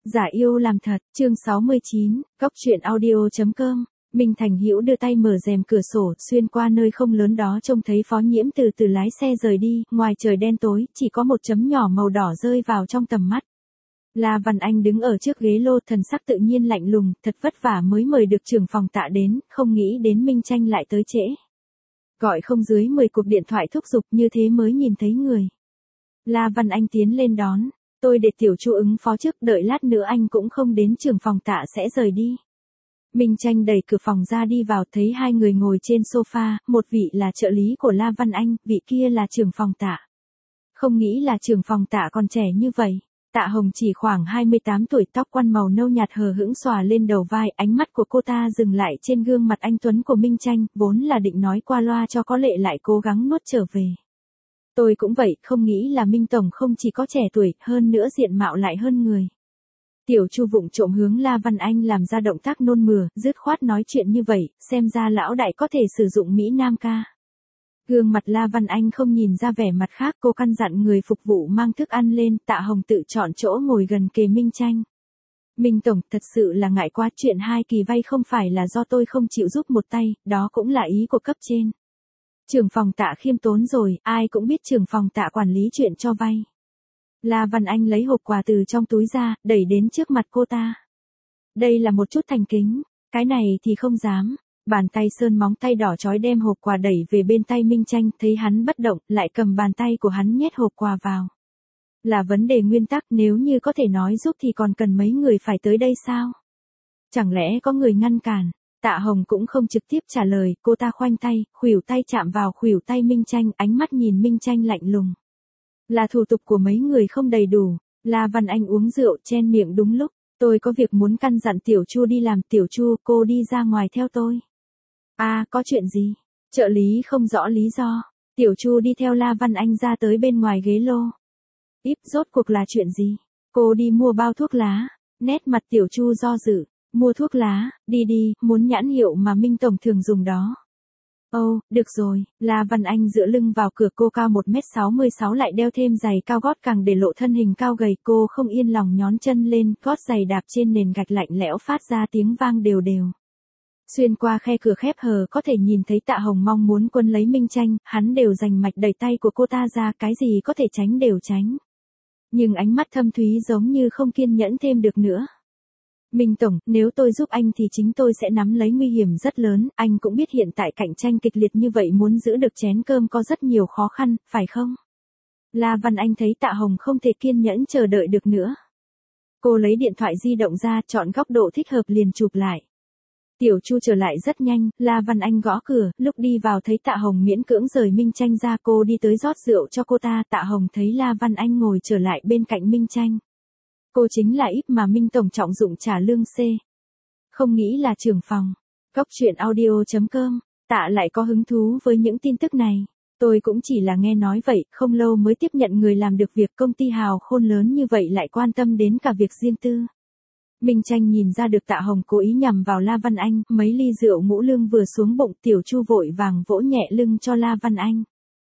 Giả yêu làm thật, chương 69, góc truyện audio.com. Minh Thành Hữu đưa tay mở rèm cửa sổ, xuyên qua nơi không lớn đó trông thấy Phó Nhiễm từ từ lái xe rời đi, ngoài trời đen tối, chỉ có một chấm nhỏ màu đỏ rơi vào trong tầm mắt. La Văn Anh đứng ở trước ghế lô, thần sắc tự nhiên lạnh lùng, thật vất vả mới mời được trưởng phòng Tạ đến, không nghĩ đến Minh Tranh lại tới trễ. Gọi không dưới 10 cuộc điện thoại thúc giục, như thế mới nhìn thấy người. La Văn Anh tiến lên đón. Tôi để Tiểu Chu ứng phó trước, đợi lát nữa anh cũng không đến, trưởng phòng Tạ sẽ rời đi. Minh Tranh đẩy cửa phòng ra đi vào, thấy hai người ngồi trên sofa, một vị là trợ lý của La Văn Anh, vị kia là trưởng phòng Tạ. Không nghĩ là trưởng phòng Tạ còn trẻ như vậy. Tạ Hồng chỉ khoảng 28 tuổi, tóc quăn màu nâu nhạt hờ hững xòa lên đầu vai, ánh mắt của cô ta dừng lại trên gương mặt anh tuấn của Minh Tranh, vốn là định nói qua loa cho có lệ lại cố gắng nuốt trở về. Tôi cũng vậy, không nghĩ là Minh Tổng không chỉ có trẻ tuổi, hơn nữa diện mạo lại hơn người. Tiểu Chu vụng trộm hướng La Văn Anh làm ra động tác nôn mửa, dứt khoát nói chuyện như vậy, xem ra lão đại có thể sử dụng Mỹ Nam ca. Gương mặt La Văn Anh không nhìn ra vẻ mặt khác, cô căn dặn người phục vụ mang thức ăn lên, Tạ Hồng tự chọn chỗ ngồi gần kề Minh Tranh. Minh Tổng, thật sự là ngại quá, chuyện 2 kỳ vay không phải là do tôi không chịu giúp một tay, đó cũng là ý của cấp trên. Trưởng phòng Tạ khiêm tốn rồi, ai cũng biết trưởng phòng Tạ quản lý chuyện cho vay. La Văn Anh lấy hộp quà từ trong túi ra, đẩy đến trước mặt cô ta. Đây là một chút thành kính, cái này thì không dám. Bàn tay sơn móng tay đỏ chói đem hộp quà đẩy về bên tay Minh Tranh, thấy hắn bất động, lại cầm bàn tay của hắn nhét hộp quà vào. Là vấn đề nguyên tắc, nếu như có thể nói giúp thì còn cần mấy người phải tới đây sao? Chẳng lẽ có người ngăn cản? Tạ Hồng cũng không trực tiếp trả lời, cô ta khoanh tay, khuỷu tay chạm vào khuỷu tay Minh Tranh, ánh mắt nhìn Minh Tranh lạnh lùng. Là thủ tục của mấy người không đầy đủ. La Văn Anh uống rượu chen miệng đúng lúc, tôi có việc muốn căn dặn Tiểu Chu đi làm. Tiểu Chu, cô đi ra ngoài theo tôi. À, có chuyện gì? Trợ lý không rõ lý do. Tiểu Chu đi theo La Văn Anh ra tới bên ngoài ghế lô. Rốt cuộc là chuyện gì? Cô đi mua bao thuốc lá. Nét mặt Tiểu Chu do dự. Mua thuốc lá, đi, muốn nhãn hiệu mà Minh Tổng thường dùng đó. Ồ, được rồi. La Văn Anh dựa lưng vào cửa, cô cao 1m66 lại đeo thêm giày cao gót càng để lộ thân hình cao gầy, cô không yên lòng nhón chân lên, gót giày đạp trên nền gạch lạnh lẽo phát ra tiếng vang đều đều. Xuyên qua khe cửa khép hờ có thể nhìn thấy Tạ Hồng mong muốn quân lấy Minh Tranh, hắn đều giành mạch đẩy tay của cô ta ra, cái gì có thể tránh đều tránh. Nhưng ánh mắt thâm thúy giống như không kiên nhẫn thêm được nữa. Minh Tổng, nếu tôi giúp anh thì chính tôi sẽ nắm lấy nguy hiểm rất lớn, anh cũng biết hiện tại cạnh tranh kịch liệt như vậy, muốn giữ được chén cơm có rất nhiều khó khăn, phải không? La Văn Anh thấy Tạ Hồng không thể kiên nhẫn chờ đợi được nữa. Cô lấy điện thoại di động ra, chọn góc độ thích hợp liền chụp lại. Tiểu Chu trở lại rất nhanh, La Văn Anh gõ cửa, lúc đi vào thấy Tạ Hồng miễn cưỡng rời Minh Tranh ra, cô đi tới rót rượu cho cô ta. Tạ Hồng thấy La Văn Anh ngồi trở lại bên cạnh Minh Tranh. Cô chính là mà Minh Tổng trọng dụng trả lương C. Không nghĩ là trưởng phòng. Góc truyện audio.com. Tạ lại có hứng thú với những tin tức này. Tôi cũng chỉ là nghe nói vậy, không lâu mới tiếp nhận người làm được việc, công ty hào khôn lớn như vậy lại quan tâm đến cả việc riêng tư. Minh Tranh nhìn ra được Tạ Hồng cố ý nhằm vào La Văn Anh, mấy ly rượu ngũ lương vừa xuống bụng, Tiểu Chu vội vàng vỗ nhẹ lưng cho La Văn Anh.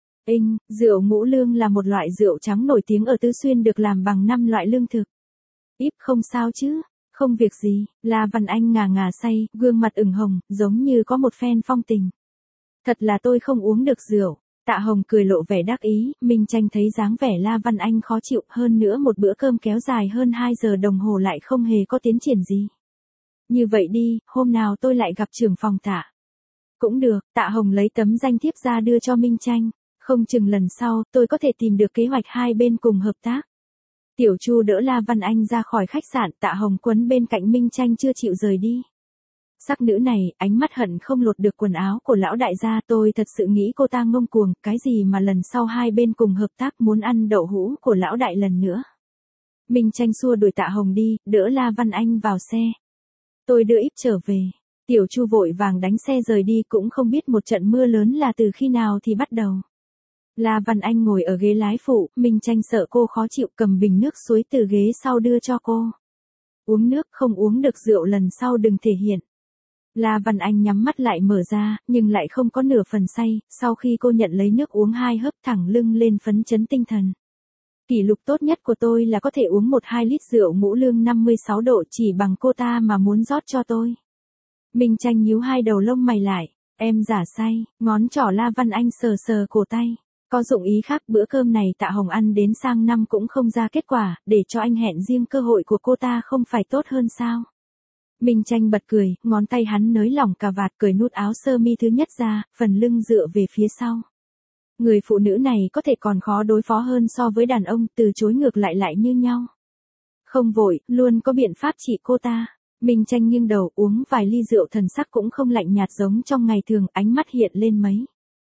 Rượu ngũ lương là một loại rượu trắng nổi tiếng ở Tứ Xuyên, được làm bằng 5 loại lương thực. Không sao chứ, không việc gì. La Văn Anh ngà ngà say, gương mặt ửng hồng, giống như có một phen phong tình. Thật là tôi không uống được rượu. Tạ Hồng cười lộ vẻ đắc ý, Minh Tranh thấy dáng vẻ La Văn Anh khó chịu, hơn nữa một bữa cơm kéo dài hơn 2 giờ đồng hồ lại không hề có tiến triển gì. Như vậy đi, hôm nào tôi lại gặp trưởng phòng Tạ. Cũng được. Tạ Hồng lấy tấm danh thiếp ra đưa cho Minh Tranh. Không chừng lần sau, tôi có thể tìm được kế hoạch hai bên cùng hợp tác. Tiểu Chu đỡ La Văn Anh ra khỏi khách sạn, Tạ Hồng quấn bên cạnh Minh Tranh chưa chịu rời đi. Sắc nữ này, ánh mắt hận không lột được quần áo của lão đại gia, tôi thật sự nghĩ cô ta ngông cuồng, cái gì mà lần sau hai bên cùng hợp tác, muốn ăn đậu hũ của lão đại lần nữa. Minh Tranh xua đuổi Tạ Hồng đi, đỡ La Văn Anh vào xe. Tôi đưa trở về. Tiểu Chu vội vàng đánh xe rời đi, cũng không biết một trận mưa lớn là từ khi nào thì bắt đầu. La Văn Anh ngồi ở ghế lái phụ, Minh Tranh sợ cô khó chịu, cầm bình nước suối từ ghế sau đưa cho cô. Uống nước, không uống được rượu lần sau đừng thể hiện. La Văn Anh nhắm mắt lại mở ra, nhưng lại không có nửa phần say, sau khi cô nhận lấy nước uống 2 hớp thẳng lưng lên phấn chấn tinh thần. Kỷ lục tốt nhất của tôi là có thể uống 1-2 lít rượu ngũ lương 56 độ chỉ bằng cô ta mà muốn rót cho tôi. Minh Tranh nhíu hai đầu lông mày lại, em giả say, ngón trỏ La Văn Anh sờ sờ cổ tay. Có dụng ý khác, bữa cơm này Tạ Hồng ăn đến sang năm cũng không ra kết quả, để cho anh hẹn riêng cơ hội của cô ta không phải tốt hơn sao? Minh Tranh bật cười, ngón tay hắn nới lỏng cà vạt cởi nút áo sơ mi thứ nhất ra, phần lưng dựa về phía sau. Người phụ nữ này có thể còn khó đối phó hơn so với đàn ông, từ chối ngược lại như nhau. Không vội, luôn có biện pháp trị cô ta. Minh Tranh nghiêng đầu uống vài ly rượu, thần sắc cũng không lạnh nhạt giống trong ngày thường, ánh mắt hiện lên mấy.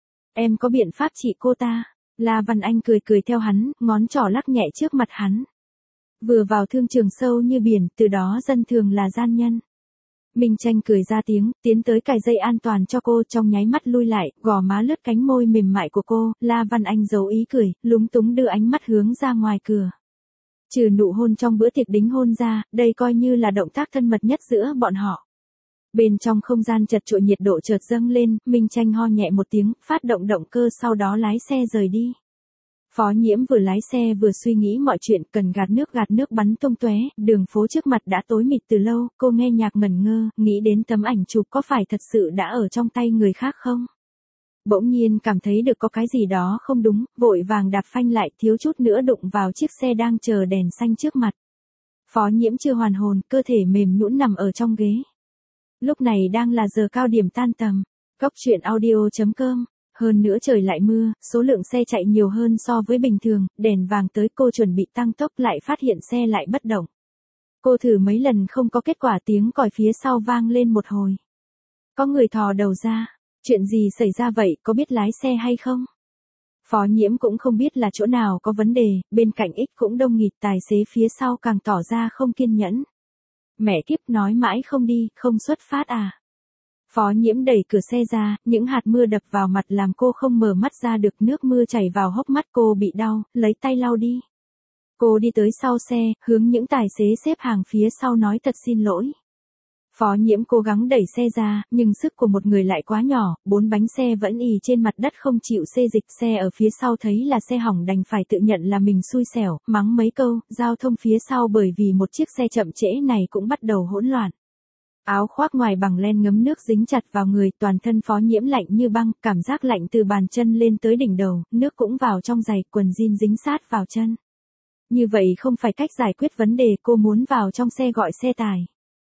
Em có biện pháp trị cô ta. La Văn Anh cười theo hắn, ngón trỏ lắc nhẹ trước mặt hắn. Vừa vào thương trường sâu như biển, từ đó dân thường là gian nhân. Minh Tranh cười ra tiếng, tiến tới cài dây an toàn cho cô, trong nháy mắt lui lại, gò má lướt cánh môi mềm mại của cô, La Văn Anh giấu ý cười, lúng túng đưa ánh mắt hướng ra ngoài cửa. Trừ nụ hôn trong bữa tiệc đính hôn ra, đây coi như là động tác thân mật nhất giữa bọn họ. Bên trong không gian chật chội nhiệt độ chợt dâng lên, Minh Tranh ho nhẹ một tiếng, phát động động cơ sau đó lái xe rời đi. Phó Nhiễm vừa lái xe vừa suy nghĩ mọi chuyện, cần gạt nước bắn tung tóe, đường phố trước mặt đã tối mịt từ lâu, cô nghe nhạc ngẩn ngơ, nghĩ đến tấm ảnh chụp có phải thật sự đã ở trong tay người khác không? Bỗng nhiên cảm thấy được có cái gì đó không đúng, vội vàng đạp phanh lại, thiếu chút nữa đụng vào chiếc xe đang chờ đèn xanh trước mặt. Phó Nhiễm chưa hoàn hồn, cơ thể mềm nhũn nằm ở trong ghế. Lúc này đang là giờ cao điểm tan tầm. Góc truyện audio.com. Hơn nữa trời lại mưa, số lượng xe chạy nhiều hơn so với bình thường, đèn vàng tới, cô chuẩn bị tăng tốc lại phát hiện xe lại bất động. Cô thử mấy lần không có kết quả, tiếng còi phía sau vang lên một hồi. Có người thò đầu ra, chuyện gì xảy ra vậy, có biết lái xe hay không? Phó Nhiễm cũng không biết là chỗ nào có vấn đề, bên cạnh X cũng đông nghịt, tài xế phía sau càng tỏ ra không kiên nhẫn. Mẹ kiếp, nói mãi không đi, không xuất phát à? Phó Nhiễm đẩy cửa xe ra, những hạt mưa đập vào mặt làm cô không mở mắt ra được, nước mưa chảy vào hốc mắt cô bị đau, lấy tay lau đi. Cô đi tới sau xe, hướng những tài xế xếp hàng phía sau nói thật xin lỗi. Phó Nhiễm cố gắng đẩy xe ra, nhưng sức của một người lại quá nhỏ, 4 bánh xe vẫn ì trên mặt đất không chịu xê dịch, xe ở phía sau thấy là xe hỏng đành phải tự nhận là mình xui xẻo, mắng mấy câu, giao thông phía sau bởi vì một chiếc xe chậm trễ này cũng bắt đầu hỗn loạn. Áo khoác ngoài bằng len ngấm nước dính chặt vào người, toàn thân Phó Nhiễm lạnh như băng, cảm giác lạnh từ bàn chân lên tới đỉnh đầu, nước cũng vào trong giày, quần jean dính sát vào chân. Như vậy không phải cách giải quyết vấn đề, cô muốn vào trong xe gọi xe tải.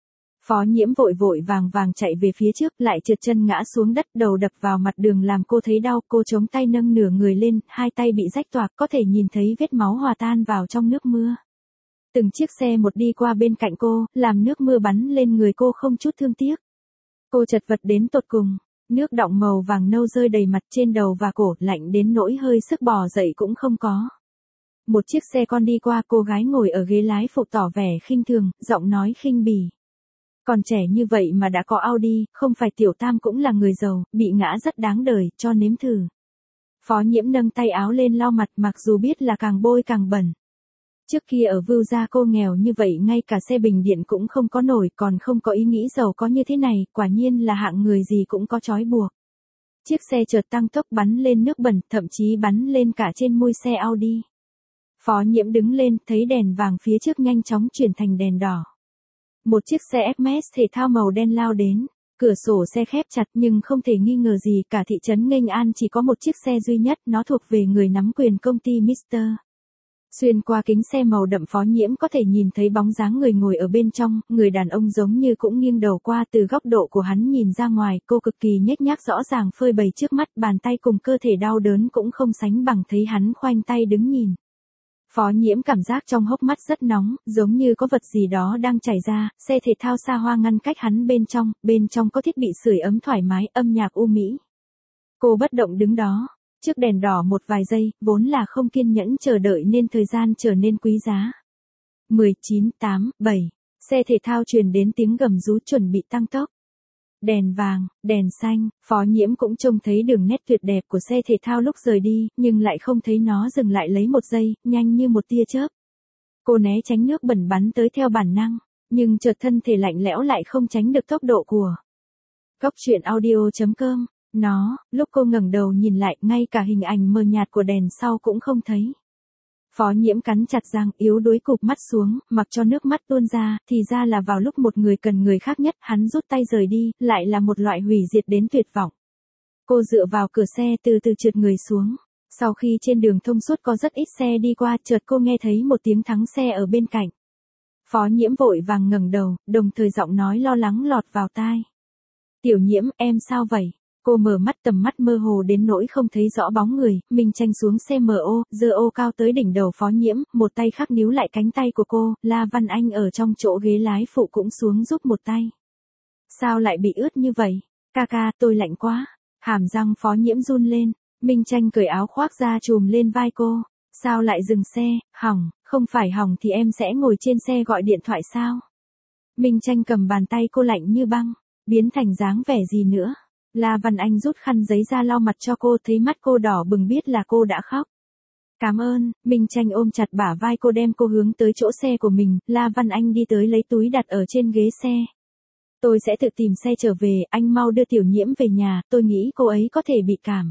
Phó Nhiễm vội vàng chạy về phía trước, lại trượt chân ngã xuống đất, đầu đập vào mặt đường làm cô thấy đau, cô chống tay nâng nửa người lên, hai tay bị rách toạc, có thể nhìn thấy vết máu hòa tan vào trong nước mưa. Từng chiếc xe một đi qua bên cạnh cô, làm nước mưa bắn lên người cô không chút thương tiếc. Cô chật vật đến tột cùng, nước đọng màu vàng nâu rơi đầy mặt, trên đầu và cổ, lạnh đến nỗi hơi sức bò dậy cũng không có. Một chiếc xe con đi qua, cô gái ngồi ở ghế lái phụ tỏ vẻ khinh thường, giọng nói khinh bỉ. Còn trẻ như vậy mà đã có Audi, không phải tiểu tam cũng là người giàu, bị ngã rất đáng đời, cho nếm thử. Phó Nhiễm nâng tay áo lên lau mặt, mặc dù biết là càng bôi càng bẩn. Trước kia ở Vưu Gia cô nghèo như vậy, ngay cả xe bình điện cũng không có nổi, còn không có ý nghĩ giàu có như thế này, quả nhiên là hạng người gì cũng có trói buộc. Chiếc xe chợt tăng tốc bắn lên nước bẩn, thậm chí bắn lên cả trên mui xe Audi. Phó Nhiễm đứng lên, thấy đèn vàng phía trước nhanh chóng chuyển thành đèn đỏ. Một chiếc xe Hermes thể thao màu đen lao đến, cửa sổ xe khép chặt, nhưng không thể nghi ngờ gì, cả thị trấn Nghênh An chỉ có một chiếc xe duy nhất, nó thuộc về người nắm quyền công ty Mr. Xuyên qua kính xe màu đậm, Phó Nhiễm có thể nhìn thấy bóng dáng người ngồi ở bên trong, người đàn ông giống như cũng nghiêng đầu qua, từ góc độ của hắn nhìn ra ngoài, cô cực kỳ nhếch nhác rõ ràng phơi bày trước mắt, bàn tay cùng cơ thể đau đớn cũng không sánh bằng thấy hắn khoanh tay đứng nhìn. Phó Nhiễm cảm giác trong hốc mắt rất nóng, giống như có vật gì đó đang chảy ra, xe thể thao xa hoa ngăn cách hắn bên trong có thiết bị sưởi ấm thoải mái, âm nhạc u mỹ. Cô bất động đứng đó, trước đèn đỏ một vài giây, vốn là không kiên nhẫn chờ đợi nên thời gian trở nên quý giá. 19, 8, 7, xe thể thao truyền đến tiếng gầm rú chuẩn bị tăng tốc. Đèn vàng, đèn xanh, Phó Nhiễm cũng trông thấy đường nét tuyệt đẹp của xe thể thao lúc rời đi, nhưng lại không thấy nó dừng lại lấy một giây, nhanh như một tia chớp. Cô né tránh nước bẩn bắn tới theo bản năng, nhưng chợt thân thể lạnh lẽo lại không tránh được tốc độ của. Góc truyện audio.com, lúc cô ngẩng đầu nhìn lại, ngay cả hình ảnh mờ nhạt của đèn sau cũng không thấy. Phó Nhiễm cắn chặt răng, yếu đuối cụp mắt xuống, mặc cho nước mắt tuôn ra, thì ra là vào lúc một người cần người khác nhất, hắn rút tay rời đi, lại là một loại hủy diệt đến tuyệt vọng. Cô dựa vào cửa xe từ từ trượt người xuống. Sau khi trên đường thông suốt có rất ít xe đi qua, chợt cô nghe thấy một tiếng thắng xe ở bên cạnh. Phó Nhiễm vội vàng ngẩng đầu, đồng thời giọng nói lo lắng lọt vào tai. Tiểu Nhiễm, em sao vậy? Cô mở mắt, tầm mắt mơ hồ đến nỗi không thấy rõ bóng người, Minh Tranh xuống xe MO, giơ ô cao tới đỉnh đầu Phó Nhiễm, một tay khác níu lại cánh tay của cô, La Văn Anh ở trong chỗ ghế lái phụ cũng xuống giúp một tay. Sao lại bị ướt như vậy? Ca ca, tôi lạnh quá. Hàm răng Phó Nhiễm run lên, Minh Tranh cởi áo khoác ra trùm lên vai cô. Sao lại dừng xe? Hỏng, không phải hỏng thì em sẽ ngồi trên xe gọi điện thoại sao? Minh Tranh cầm bàn tay cô lạnh như băng, biến thành dáng vẻ gì nữa? La Văn Anh rút khăn giấy ra lau mặt cho cô, thấy mắt cô đỏ bừng biết là cô đã khóc. Cảm ơn, Minh Tranh ôm chặt bả vai cô đem cô hướng tới chỗ xe của mình, La Văn Anh đi tới lấy túi đặt ở trên ghế xe. Tôi sẽ tự tìm xe trở về, anh mau đưa Tiểu Nhiễm về nhà, tôi nghĩ cô ấy có thể bị cảm.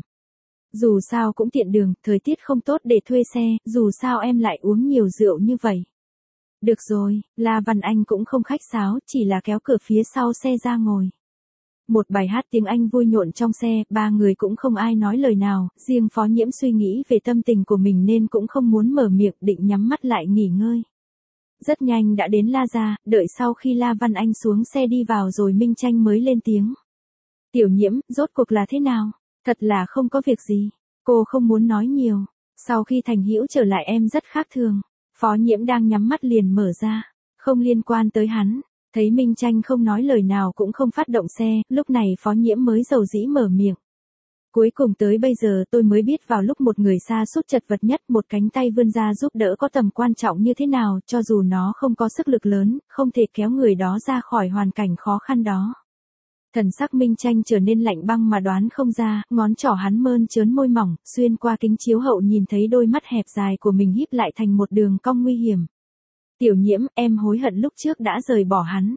Dù sao cũng tiện đường, thời tiết không tốt để thuê xe, dù sao em lại uống nhiều rượu như vậy. Được rồi, La Văn Anh cũng không khách sáo, chỉ là kéo cửa phía sau xe ra ngồi. Một bài hát tiếng Anh vui nhộn trong xe, ba người cũng không ai nói lời nào, riêng Phó Nhiễm suy nghĩ về tâm tình của mình nên cũng không muốn mở miệng, định nhắm mắt lại nghỉ ngơi. Rất nhanh đã đến La gia, đợi sau khi La Văn Anh xuống xe đi vào rồi Minh Tranh mới lên tiếng. Tiểu Nhiễm, rốt cuộc là thế nào? Thật là không có việc gì. Cô không muốn nói nhiều. Sau khi Thành Hữu trở lại em rất khác thường. Phó Nhiễm đang nhắm mắt liền mở ra. Không liên quan tới hắn. Thấy Minh Tranh không nói lời nào cũng không phát động xe, lúc này Phó Nhiễm mới dầu dĩ mở miệng. Cuối cùng tới bây giờ tôi mới biết vào lúc một người sa sút chật vật nhất, một cánh tay vươn ra giúp đỡ có tầm quan trọng như thế nào, cho dù nó không có sức lực lớn, không thể kéo người đó ra khỏi hoàn cảnh khó khăn đó. Thần sắc Minh Tranh trở nên lạnh băng mà đoán không ra, ngón trỏ hắn mơn trớn môi mỏng, xuyên qua kính chiếu hậu nhìn thấy đôi mắt hẹp dài của mình híp lại thành một đường cong nguy hiểm. Tiểu Nhiễm, em hối hận lúc trước đã rời bỏ hắn.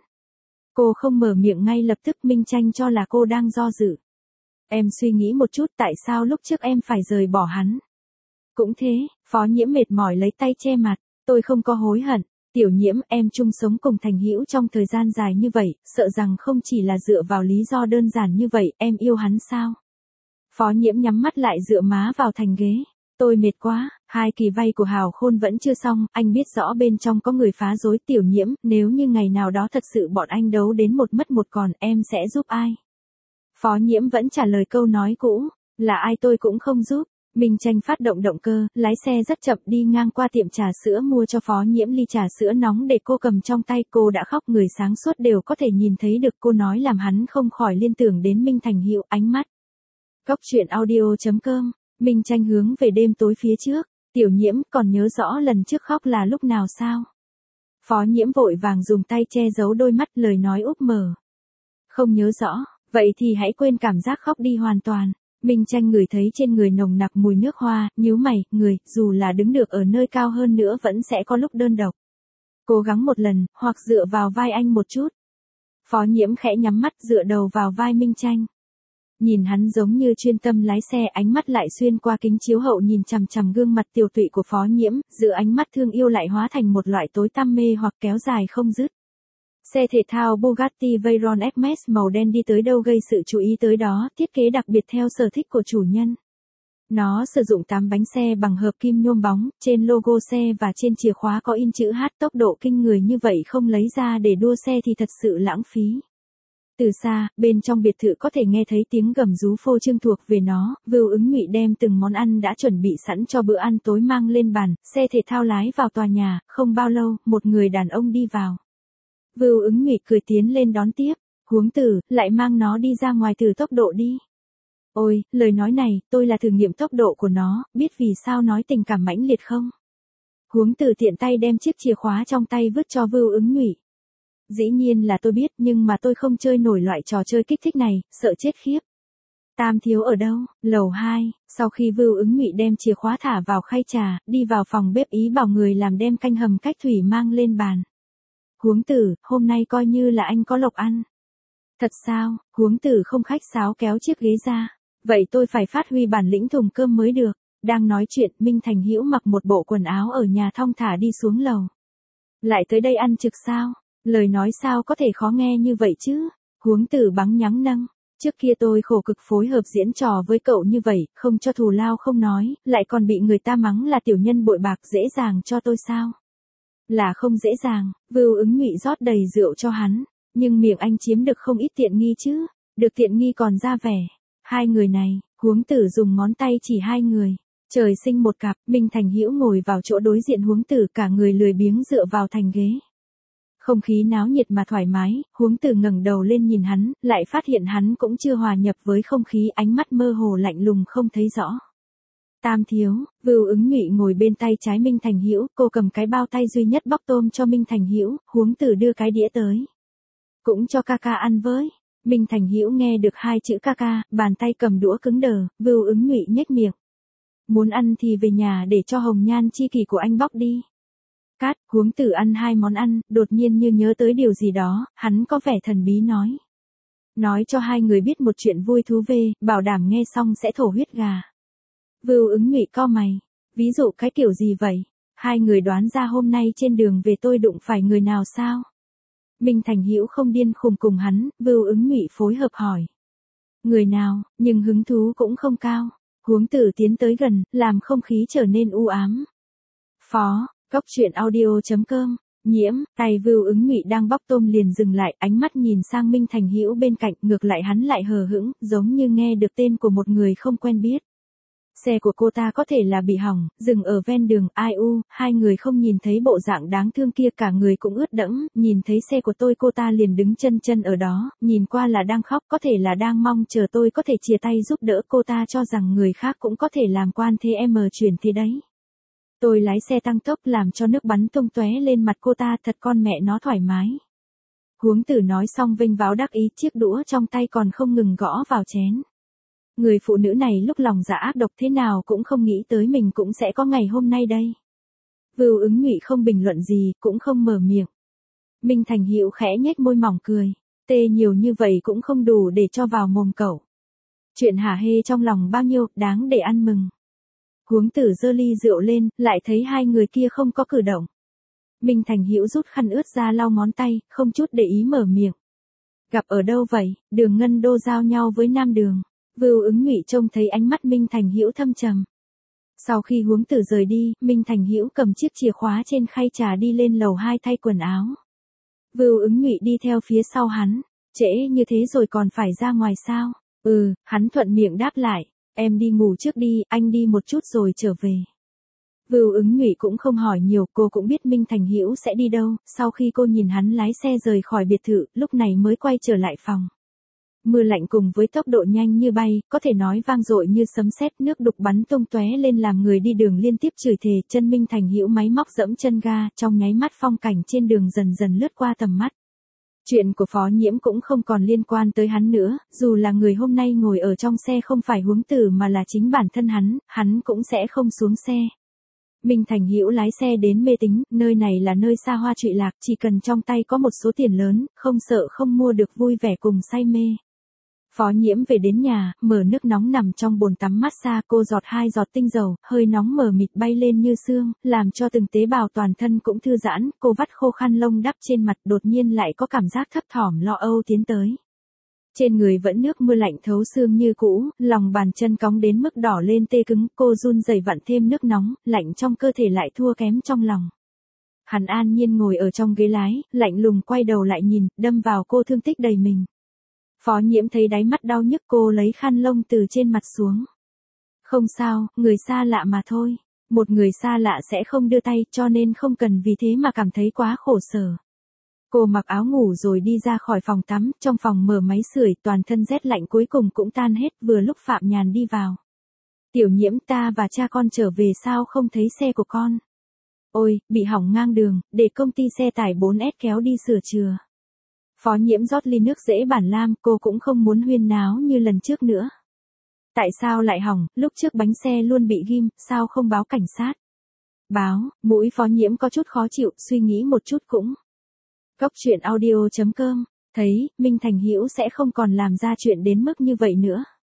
Cô không mở miệng ngay lập tức, Minh Tranh cho là cô đang do dự. Em suy nghĩ một chút tại sao lúc trước em phải rời bỏ hắn. Cũng thế, Phó Nhiễm mệt mỏi lấy tay che mặt, tôi không có hối hận. Tiểu Nhiễm, em chung sống cùng Thành Hữu trong thời gian dài như vậy, sợ rằng không chỉ là dựa vào lý do đơn giản như vậy, em yêu hắn sao? Phó Nhiễm nhắm mắt lại dựa má vào thành ghế. Tôi mệt quá, hai kỳ vay của Hào Khôn vẫn chưa xong, anh biết rõ bên trong có người phá rối. Tiểu Nhiễm, nếu như ngày nào đó thật sự bọn anh đấu đến một mất một còn, em sẽ giúp ai? Phó Nhiễm vẫn trả lời câu nói cũ, là ai tôi cũng không giúp. Minh Tranh phát động động cơ, lái xe rất chậm đi ngang qua tiệm trà sữa mua cho Phó Nhiễm ly trà sữa nóng để cô cầm trong tay. Cô đã khóc, người sáng suốt đều có thể nhìn thấy được, cô nói làm hắn không khỏi liên tưởng đến Minh Thành Hữu. Ánh mắt. Góc truyện audio.com. Minh Tranh hướng về đêm tối phía trước. Tiểu Nhiễm, còn nhớ rõ lần trước khóc là lúc nào sao? Phó Nhiễm vội vàng dùng tay che giấu đôi mắt, lời nói úp mở. Không nhớ rõ, vậy thì hãy quên cảm giác khóc đi hoàn toàn. Minh Tranh ngửi thấy trên người nồng nặc mùi nước hoa, nhíu mày, người, dù là đứng được ở nơi cao hơn nữa vẫn sẽ có lúc đơn độc. Cố gắng một lần, hoặc dựa vào vai anh một chút. Phó Nhiễm khẽ nhắm mắt dựa đầu vào vai Minh Tranh. Nhìn hắn giống như chuyên tâm lái xe, ánh mắt lại xuyên qua kính chiếu hậu nhìn chằm chằm gương mặt tiều tụy của Phó Nhiễm, giữa ánh mắt thương yêu lại hóa thành một loại tối tăm mê hoặc kéo dài không dứt. Xe thể thao Bugatti Veyron Hermes màu đen đi tới đâu gây sự chú ý tới đó, thiết kế đặc biệt theo sở thích của chủ nhân. Nó sử dụng 8 bánh xe bằng hợp kim nhôm bóng, trên logo xe và trên chìa khóa có in chữ H. Tốc độ kinh người như vậy không lấy ra để đua xe thì thật sự lãng phí. Từ xa, bên trong biệt thự có thể nghe thấy tiếng gầm rú phô trương thuộc về nó. Vưu Ứng Nhụy đem từng món ăn đã chuẩn bị sẵn cho bữa ăn tối mang lên bàn, xe thể thao lái vào tòa nhà, không bao lâu, một người đàn ông đi vào. Vưu Ứng Nhụy cười tiến lên đón tiếp, Huống Tử, lại mang nó đi ra ngoài thử tốc độ đi. Ôi, lời nói này, tôi là thử nghiệm tốc độ của nó, biết vì sao nói tình cảm mãnh liệt không? Huống Tử tiện tay đem chiếc chìa khóa trong tay vứt cho Vưu Ứng Nhụy. Dĩ nhiên là tôi biết, nhưng mà tôi không chơi nổi loại trò chơi kích thích này, sợ chết khiếp. Tam thiếu ở đâu? Lầu 2, sau khi Vưu Ứng Nhụy đem chìa khóa thả vào khay trà, đi vào phòng bếp ý bảo người làm đem canh hầm cách thủy mang lên bàn. Huống Tử, hôm nay coi như là anh có lộc ăn. Thật sao? Huống Tử không khách sáo kéo chiếc ghế ra. Vậy tôi phải phát huy bản lĩnh thùng cơm mới được. Đang nói chuyện, Minh Thành Hữu mặc một bộ quần áo ở nhà thong thả đi xuống lầu. Lại tới đây ăn trực sao? Lời nói sao có thể khó nghe như vậy chứ? Huống Tử bắn nhắng nâng. Trước kia tôi khổ cực phối hợp diễn trò với cậu như vậy, không cho thù lao không nói, lại còn bị người ta mắng là tiểu nhân bội bạc, dễ dàng cho tôi sao? Là không dễ dàng. Vưu Ứng Nhụy rót đầy rượu cho hắn. Nhưng miệng anh chiếm được không ít tiện nghi chứ. Được tiện nghi còn ra vẻ. Hai người này, Huống Tử dùng ngón tay chỉ hai người. Trời sinh một cặp, Minh Thành Hữu ngồi vào chỗ đối diện Huống Tử, cả người lười biếng dựa vào thành ghế. Không khí náo nhiệt mà thoải mái, Huống Tử ngẩng đầu lên nhìn hắn, lại phát hiện hắn cũng chưa hòa nhập với không khí, ánh mắt mơ hồ lạnh lùng không thấy rõ. Tam thiếu, Vưu Ứng Nhụy ngồi bên tay trái Minh Thành Hữu, cô cầm cái bao tay duy nhất bóc tôm cho Minh Thành Hữu, Huống Tử đưa cái đĩa tới. Cũng cho ca ca ăn với. Minh Thành Hữu nghe được hai chữ ca ca, bàn tay cầm đũa cứng đờ, Vưu Ứng Nhụy nhếch miệng. Muốn ăn thì về nhà để cho hồng nhan chi kỷ của anh bóc đi. Cát, Huống Tử ăn hai món ăn, đột nhiên như nhớ tới điều gì đó, hắn có vẻ thần bí nói. Nói cho hai người biết một chuyện vui thú về, bảo đảm nghe xong sẽ thổ huyết gà. Vưu Ứng Nhụy cau mày. Ví dụ cái kiểu gì vậy? Hai người đoán ra hôm nay trên đường về tôi đụng phải người nào sao? Minh Thành Hữu không điên khùng cùng hắn, Vưu Ứng Nhụy phối hợp hỏi. Người nào, nhưng hứng thú cũng không cao. Huống Tử tiến tới gần, làm không khí trở nên u ám. Phó, Cốc truyện audio.com, Nhiễm, tay Vưu Ứng Nhụy đang bóc tôm liền dừng lại, ánh mắt nhìn sang Minh Thành Hữu bên cạnh, ngược lại hắn lại hờ hững, giống như nghe được tên của một người không quen biết. Xe của cô ta có thể là bị hỏng, dừng ở ven đường, ai u, hai người không nhìn thấy bộ dạng đáng thương kia, cả người cũng ướt đẫm, nhìn thấy xe của tôi cô ta liền đứng chân ở đó, nhìn qua là đang khóc, có thể là đang mong chờ tôi có thể chia tay giúp đỡ cô ta, cho rằng người khác cũng có thể làm quan thế em chuyển thế đấy. Tôi lái xe tăng tốc làm cho nước bắn tung tóe lên mặt cô ta, thật con mẹ nó thoải mái. Huống Tử nói xong vênh váo đắc ý, chiếc đũa trong tay còn không ngừng gõ vào chén. Người phụ nữ này lúc lòng dạ ác độc thế nào cũng không nghĩ tới mình cũng sẽ có ngày hôm nay đây. Vưu Ứng Nhụy không bình luận gì, cũng không mở miệng. Minh Thành Hữu khẽ nhếch môi mỏng cười. Tê nhiều như vậy cũng không đủ để cho vào mồm cậu. Chuyện hả hê trong lòng bao nhiêu, đáng để ăn mừng. Huống Tử giơ ly rượu lên, lại thấy hai người kia không có cử động. Minh Thành Hữu rút khăn ướt ra lau ngón tay, không chút để ý mở miệng. Gặp ở đâu vậy? Đường Ngân Đô giao nhau với Nam Đường. Vưu Ứng Nhụy trông thấy ánh mắt Minh Thành Hữu thâm trầm. Sau khi Huống Tử rời đi, Minh Thành Hữu cầm chiếc chìa khóa trên khay trà đi lên lầu 2 thay quần áo. Vưu Ứng Nhụy đi theo phía sau hắn. Trễ như thế rồi còn phải ra ngoài sao? Hắn thuận miệng đáp lại. Em đi ngủ trước đi, anh đi một chút rồi trở về. Vưu Ứng Nhụy cũng không hỏi nhiều, cô cũng biết Minh Thành Hữu sẽ đi đâu, sau khi cô nhìn hắn lái xe rời khỏi biệt thự, lúc này mới quay trở lại phòng. Mưa lạnh cùng với tốc độ nhanh như bay, có thể nói vang dội như sấm sét, nước đục bắn tung tóe lên làm người đi đường liên tiếp chửi thề, chân Minh Thành Hữu máy móc dẫm chân ga, trong nháy mắt phong cảnh trên đường dần dần lướt qua tầm mắt. Chuyện của Phó Nhiễm cũng không còn liên quan tới hắn nữa, dù là người hôm nay ngồi ở trong xe không phải Huống Tử mà là chính bản thân hắn cũng sẽ không xuống xe. Minh Thành Hữu lái xe đến Mê Tính, nơi này là nơi xa hoa trụy lạc, chỉ cần trong tay có một số tiền lớn, không sợ không mua được vui vẻ cùng say mê. Phó Nhiễm về đến nhà, mở nước nóng nằm trong bồn tắm massage, cô giọt 2 giọt tinh dầu, hơi nóng mờ mịt bay lên như sương, làm cho từng tế bào toàn thân cũng thư giãn, cô vắt khô khăn lông đắp trên mặt, đột nhiên lại có cảm giác thấp thỏm lo âu tiến tới. Trên người vẫn nước mưa lạnh thấu xương như cũ, lòng bàn chân cóng đến mức đỏ lên tê cứng, cô run rẩy vặn thêm nước nóng, lạnh trong cơ thể lại thua kém trong lòng. Hắn an nhiên ngồi ở trong ghế lái, lạnh lùng quay đầu lại nhìn, đâm vào cô thương tích đầy mình. Phó Nhiễm thấy đáy mắt đau nhức, cô lấy khăn lông từ trên mặt xuống. Không sao, người xa lạ mà thôi. Một người xa lạ sẽ không đưa tay, cho nên không cần vì thế mà cảm thấy quá khổ sở. Cô mặc áo ngủ rồi đi ra khỏi phòng tắm, trong phòng mở máy sưởi, toàn thân rét lạnh cuối cùng cũng tan hết, vừa lúc Phạm Nhàn đi vào. Tiểu Nhiễm, ta và cha con trở về sao không thấy xe của con? Ôi, bị hỏng ngang đường, để công ty xe tải 4S kéo đi sửa chữa. Phó Nhiễm rót ly nước dễ bản lam, cô cũng không muốn huyên náo như lần trước nữa. Tại sao lại hỏng, lúc trước bánh xe luôn bị ghim, sao không báo cảnh sát? Báo, mũi Phó Nhiễm có chút khó chịu, suy nghĩ một chút cũng. Cốc truyện audio.com, thấy, Minh Thành Hữu sẽ không còn làm ra chuyện đến mức như vậy nữa.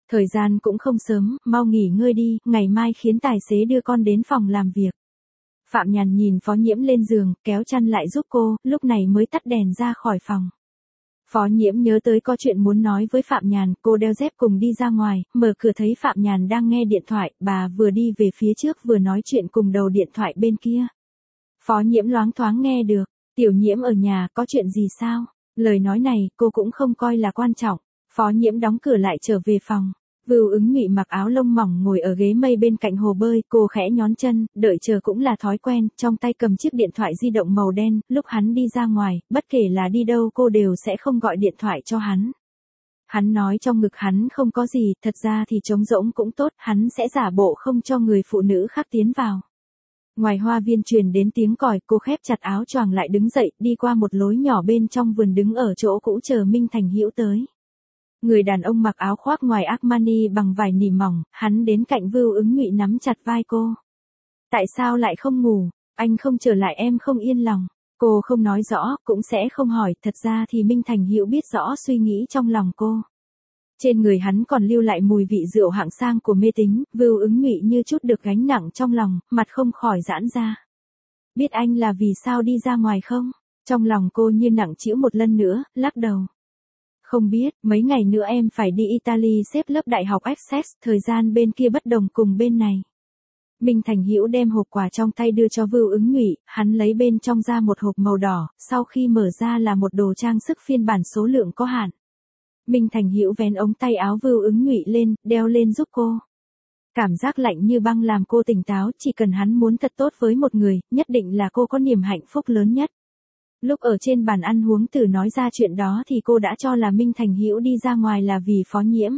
Thời gian cũng không sớm, mau nghỉ ngơi đi, ngày mai khiến tài xế đưa con đến phòng làm việc. Phạm Nhàn nhìn Phó Nhiễm lên giường, kéo chăn lại giúp cô, lúc này mới tắt đèn ra khỏi phòng. Phó Nhiễm nhớ tới có chuyện muốn nói với Phạm Nhàn, cô đeo dép cùng đi ra ngoài, mở cửa thấy Phạm Nhàn đang nghe điện thoại, bà vừa đi về phía trước vừa nói chuyện cùng đầu điện thoại bên kia. Phó Nhiễm loáng thoáng nghe được, Tiểu Nhiễm ở nhà, có chuyện gì sao? Lời nói này, cô cũng không coi là quan trọng. Phó Nhiễm đóng cửa lại trở về phòng. Vưu Ứng Nhụy mặc áo lông mỏng ngồi ở ghế mây bên cạnh hồ bơi, cô khẽ nhón chân, đợi chờ cũng là thói quen, trong tay cầm chiếc điện thoại di động màu đen, lúc hắn đi ra ngoài, bất kể là đi đâu cô đều sẽ không gọi điện thoại cho hắn. Hắn nói trong ngực hắn không có gì, thật ra thì trống rỗng cũng tốt, hắn sẽ giả bộ không cho người phụ nữ khác tiến vào. Ngoài hoa viên truyền đến tiếng còi, cô khép chặt áo choàng lại đứng dậy, đi qua một lối nhỏ bên trong vườn đứng ở chỗ cũ chờ Minh Thành Hữu tới. Người đàn ông mặc áo khoác ngoài Armani bằng vải nỉ mỏng, hắn đến cạnh Vưu Ứng Nhụy nắm chặt vai cô. Tại sao lại không ngủ, anh không trở lại em không yên lòng. Cô không nói rõ, cũng sẽ không hỏi, thật ra thì Minh Thành Hữu biết rõ suy nghĩ trong lòng cô. Trên người hắn còn lưu lại mùi vị rượu hạng sang của mê tín, Vưu Ứng Nhụy như chút được gánh nặng trong lòng, mặt không khỏi giãn ra. Biết anh là vì sao đi ra ngoài không? Trong lòng cô như nặng trĩu một lần nữa, lắc đầu. Không biết, mấy ngày nữa em phải đi Italy xếp lớp đại học Access, thời gian bên kia bất đồng cùng bên này. Minh Thành Hữu đem hộp quà trong tay đưa cho Vưu Ứng Nhụy, hắn lấy bên trong ra một hộp màu đỏ, sau khi mở ra là một đồ trang sức phiên bản số lượng có hạn. Minh Thành Hữu vén ống tay áo Vưu Ứng Nhụy lên, đeo lên giúp cô. Cảm giác lạnh như băng làm cô tỉnh táo, chỉ cần hắn muốn thật tốt với một người, nhất định là cô có niềm hạnh phúc lớn nhất. Lúc ở trên bàn ăn Huống Tử nói ra chuyện đó thì cô đã cho là Minh Thành Hữu đi ra ngoài là vì Phó Nhiễm.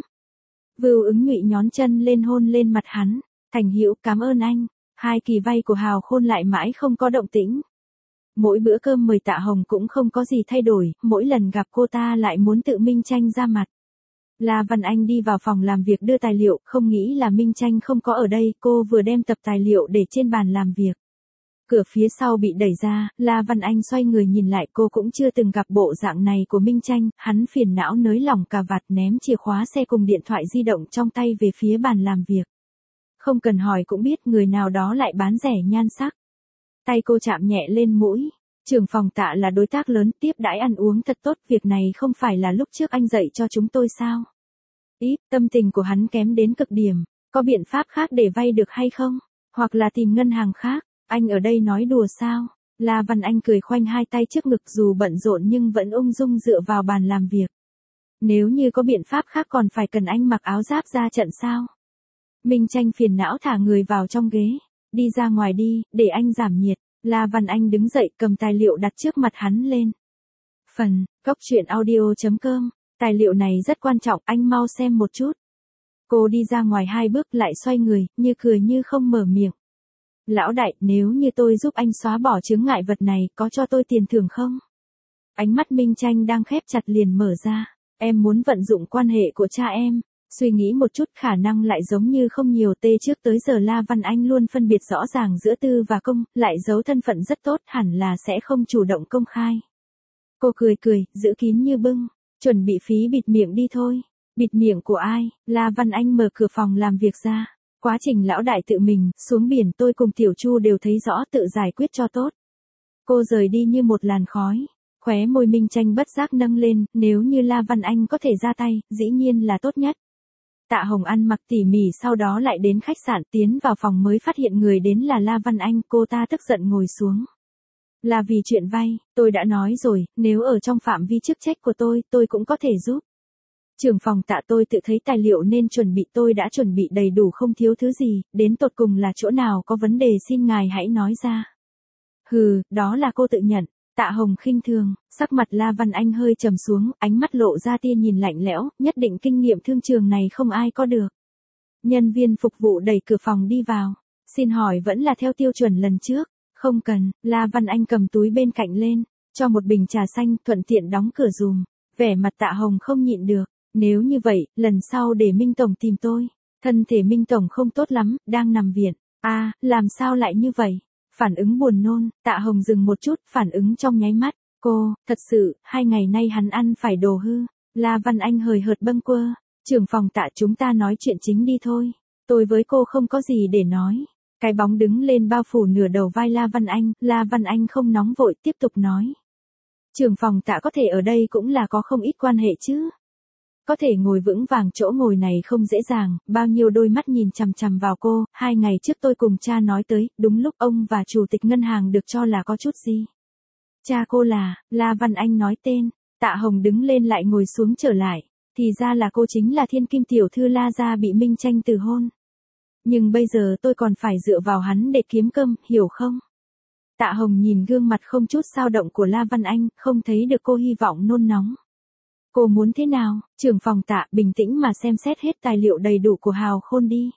Vưu Ứng Nhụy nhón chân lên hôn lên mặt hắn. Thành Hữu, cảm ơn anh. Hai kỳ vay của Hào Khôn lại mãi không có động tĩnh. Mỗi bữa cơm mời Tạ Hồng cũng không có gì thay đổi, mỗi lần gặp cô ta lại muốn tự Minh Tranh ra mặt. La Văn Anh đi vào phòng làm việc đưa tài liệu, không nghĩ là Minh Tranh không có ở đây, cô vừa đem tập tài liệu để trên bàn làm việc. Cửa phía sau bị đẩy ra, La Văn Anh xoay người nhìn lại, cô cũng chưa từng gặp bộ dạng này của Minh Tranh, hắn phiền não nới lỏng cà vạt ném chìa khóa xe cùng điện thoại di động trong tay về phía bàn làm việc. Không cần hỏi cũng biết người nào đó lại bán rẻ nhan sắc. Tay cô chạm nhẹ lên mũi. Trưởng phòng Tạ là đối tác lớn, tiếp đãi ăn uống thật tốt, việc này không phải là lúc trước anh dạy cho chúng tôi sao? Tâm tình của hắn kém đến cực điểm, có biện pháp khác để vay được hay không? Hoặc là tìm ngân hàng khác, anh ở đây nói đùa sao? La Văn Anh cười khoanh hai tay trước ngực dù bận rộn nhưng vẫn ung dung dựa vào bàn làm việc. Nếu như có biện pháp khác còn phải cần anh mặc áo giáp ra trận sao? Minh Tranh phiền não thả người vào trong ghế. Đi ra ngoài đi, để anh giảm nhiệt. La Văn Anh đứng dậy cầm tài liệu đặt trước mặt hắn lên. Phần, goctruyện.audio.com. Tài liệu này rất quan trọng, anh mau xem một chút. Cô đi ra ngoài 2 bước lại xoay người, như cười như không mở miệng. Lão đại, nếu như tôi giúp anh xóa bỏ chướng ngại vật này, có cho tôi tiền thưởng không? Ánh mắt Minh Tranh đang khép chặt liền mở ra. Em muốn vận dụng quan hệ của cha em. Suy nghĩ một chút khả năng lại giống như không nhiều trước tới giờ La Văn Anh luôn phân biệt rõ ràng giữa tư và công, lại giấu thân phận rất tốt hẳn là sẽ không chủ động công khai. Cô cười cười, giữ kín như bưng, chuẩn bị phí bịt miệng đi thôi. Bịt miệng của ai? La Văn Anh mở cửa phòng làm việc ra. Quá trình lão đại tự mình, xuống biển tôi cùng Tiểu Chu đều thấy rõ tự giải quyết cho tốt. Cô rời đi như một làn khói. Khóe môi Minh Tranh bất giác nâng lên, nếu như La Văn Anh có thể ra tay, dĩ nhiên là tốt nhất. Tạ Hồng ăn mặc tỉ mỉ sau đó lại đến khách sạn tiến vào phòng mới phát hiện người đến là La Văn Anh, cô ta tức giận ngồi xuống. Là vì chuyện vay, tôi đã nói rồi, nếu ở trong phạm vi chức trách của tôi cũng có thể giúp. Trưởng phòng Tạ tôi tự thấy tài liệu nên chuẩn bị tôi đã chuẩn bị đầy đủ không thiếu thứ gì, đến tột cùng là chỗ nào có vấn đề xin ngài hãy nói ra. Hừ, đó là cô tự nhận. Tạ Hồng khinh thường, sắc mặt La Văn Anh hơi trầm xuống, ánh mắt lộ ra tia nhìn lạnh lẽo, nhất định kinh nghiệm thương trường này không ai có được. Nhân viên phục vụ đẩy cửa phòng đi vào. Xin hỏi vẫn là theo tiêu chuẩn lần trước. Không cần, La Văn Anh cầm túi bên cạnh lên, cho một bình trà xanh, thuận tiện đóng cửa dùm. Vẻ mặt Tạ Hồng không nhịn được. Nếu như vậy, lần sau để Minh Tổng tìm tôi. Thân thể Minh Tổng không tốt lắm, đang nằm viện. Làm sao lại như vậy? Phản ứng buồn nôn, Tạ Hồng dừng một chút, phản ứng trong nháy mắt. Cô, thật sự, 2 ngày nay hắn ăn phải đồ hư. La Văn Anh hời hợt bâng quơ. Trưởng phòng Tạ, chúng ta nói chuyện chính đi thôi. Tôi với cô không có gì để nói. Cái bóng đứng lên bao phủ nửa đầu vai La Văn Anh không nóng vội tiếp tục nói. Trưởng phòng Tạ có thể ở đây cũng là có không ít quan hệ chứ. Có thể ngồi vững vàng chỗ ngồi này không dễ dàng, bao nhiêu đôi mắt nhìn chằm chằm vào cô, 2 ngày trước tôi cùng cha nói tới, đúng lúc ông và chủ tịch ngân hàng được cho là có chút gì. Cha cô là, La Văn Anh nói tên, Tạ Hồng đứng lên lại ngồi xuống trở lại, thì ra là cô chính là thiên kim tiểu thư La gia bị Minh Tranh từ hôn. Nhưng bây giờ tôi còn phải dựa vào hắn để kiếm cơm, hiểu không? Tạ Hồng nhìn gương mặt không chút dao động của La Văn Anh, không thấy được cô hy vọng nôn nóng. Cô muốn thế nào? Trưởng phòng Tạ bình tĩnh mà xem xét hết tài liệu đầy đủ của Hào Khôn đi.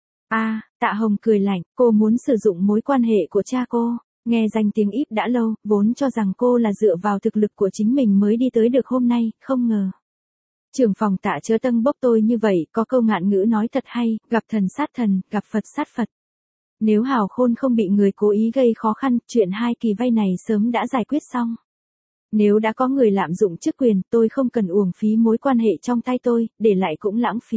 Tạ Hồng cười lạnh, cô muốn sử dụng mối quan hệ của cha cô. Nghe danh tiếng ít đã lâu, vốn cho rằng cô là dựa vào thực lực của chính mình mới đi tới được hôm nay, không ngờ. Trưởng phòng Tạ chớ tâng bốc tôi như vậy, có câu ngạn ngữ nói thật hay, gặp thần sát thần, gặp Phật sát Phật. Nếu Hào Khôn không bị người cố ý gây khó khăn, chuyện 2 kỳ vay này sớm đã giải quyết xong. Nếu đã có người lạm dụng chức quyền, tôi không cần uổng phí mối quan hệ trong tay tôi, để lại cũng lãng phí.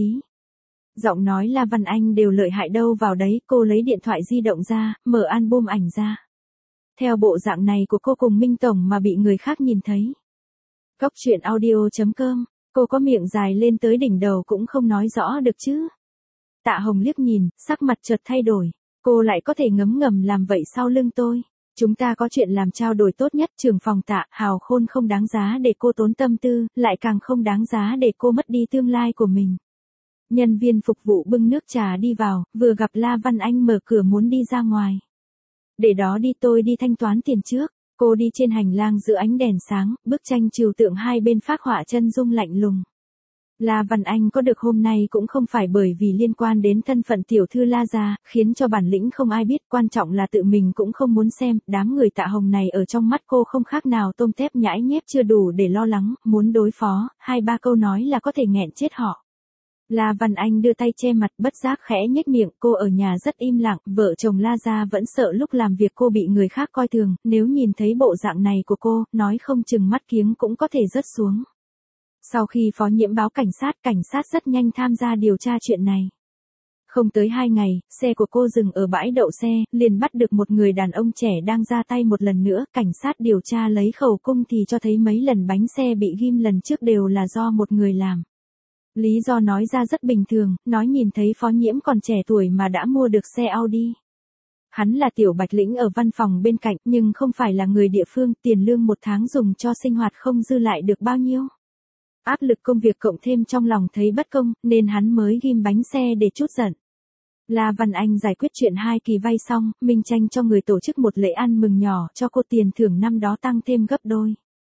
Giọng nói La Văn Anh đều lợi hại đâu vào đấy, cô lấy điện thoại di động ra, mở album ảnh ra. Theo bộ dạng này của cô cùng Minh Tổng mà bị người khác nhìn thấy. Góc truyện audio.com, cô có miệng dài lên tới đỉnh đầu cũng không nói rõ được chứ. Tạ Hồng liếc nhìn, sắc mặt chợt thay đổi, cô lại có thể ngấm ngầm làm vậy sau lưng tôi. Chúng ta có chuyện làm trao đổi tốt nhất. Trưởng phòng Tạ, Hào Khôn không đáng giá để cô tốn tâm tư, lại càng không đáng giá để cô mất đi tương lai của mình. Nhân viên phục vụ bưng nước trà đi vào, vừa gặp La Văn Anh mở cửa muốn đi ra ngoài. Để đó đi, tôi đi thanh toán tiền trước. Cô đi trên hành lang giữa ánh đèn sáng, bức tranh trừu tượng hai bên phác họa chân dung lạnh lùng. La Văn Anh có được hôm nay cũng không phải bởi vì liên quan đến thân phận tiểu thư La gia, khiến cho bản lĩnh không ai biết, quan trọng là tự mình cũng không muốn xem, đám người Tạ Hồng này ở trong mắt cô không khác nào tôm tép nhãi nhép chưa đủ để lo lắng, muốn đối phó, 2-3 câu nói là có thể nghẹn chết họ. La Văn Anh đưa tay che mặt, bất giác khẽ nhếch miệng, cô ở nhà rất im lặng, vợ chồng La gia vẫn sợ lúc làm việc cô bị người khác coi thường, nếu nhìn thấy bộ dạng này của cô, nói không chừng mắt kiếng cũng có thể rớt xuống. Sau khi phó nhiễm báo cảnh sát rất nhanh tham gia điều tra chuyện này. Không tới 2 ngày, xe của cô dừng ở bãi đậu xe, liền bắt được một người đàn ông trẻ đang ra tay một lần nữa. Cảnh sát điều tra lấy khẩu cung thì cho thấy mấy lần bánh xe bị ghim lần trước đều là do một người làm. Lý do nói ra rất bình thường, nói nhìn thấy phó nhiễm còn trẻ tuổi mà đã mua được xe Audi. Hắn là tiểu bạch lĩnh ở văn phòng bên cạnh nhưng không phải là người địa phương, tiền lương 1 tháng dùng cho sinh hoạt không dư lại được bao nhiêu. Áp lực công việc cộng thêm trong lòng thấy bất công, nên hắn mới ghim bánh xe để trút giận. La Văn Anh giải quyết chuyện 2 kỳ vay xong, Minh Tranh cho người tổ chức một lễ ăn mừng nhỏ, cho cô tiền thưởng năm đó tăng thêm gấp đôi.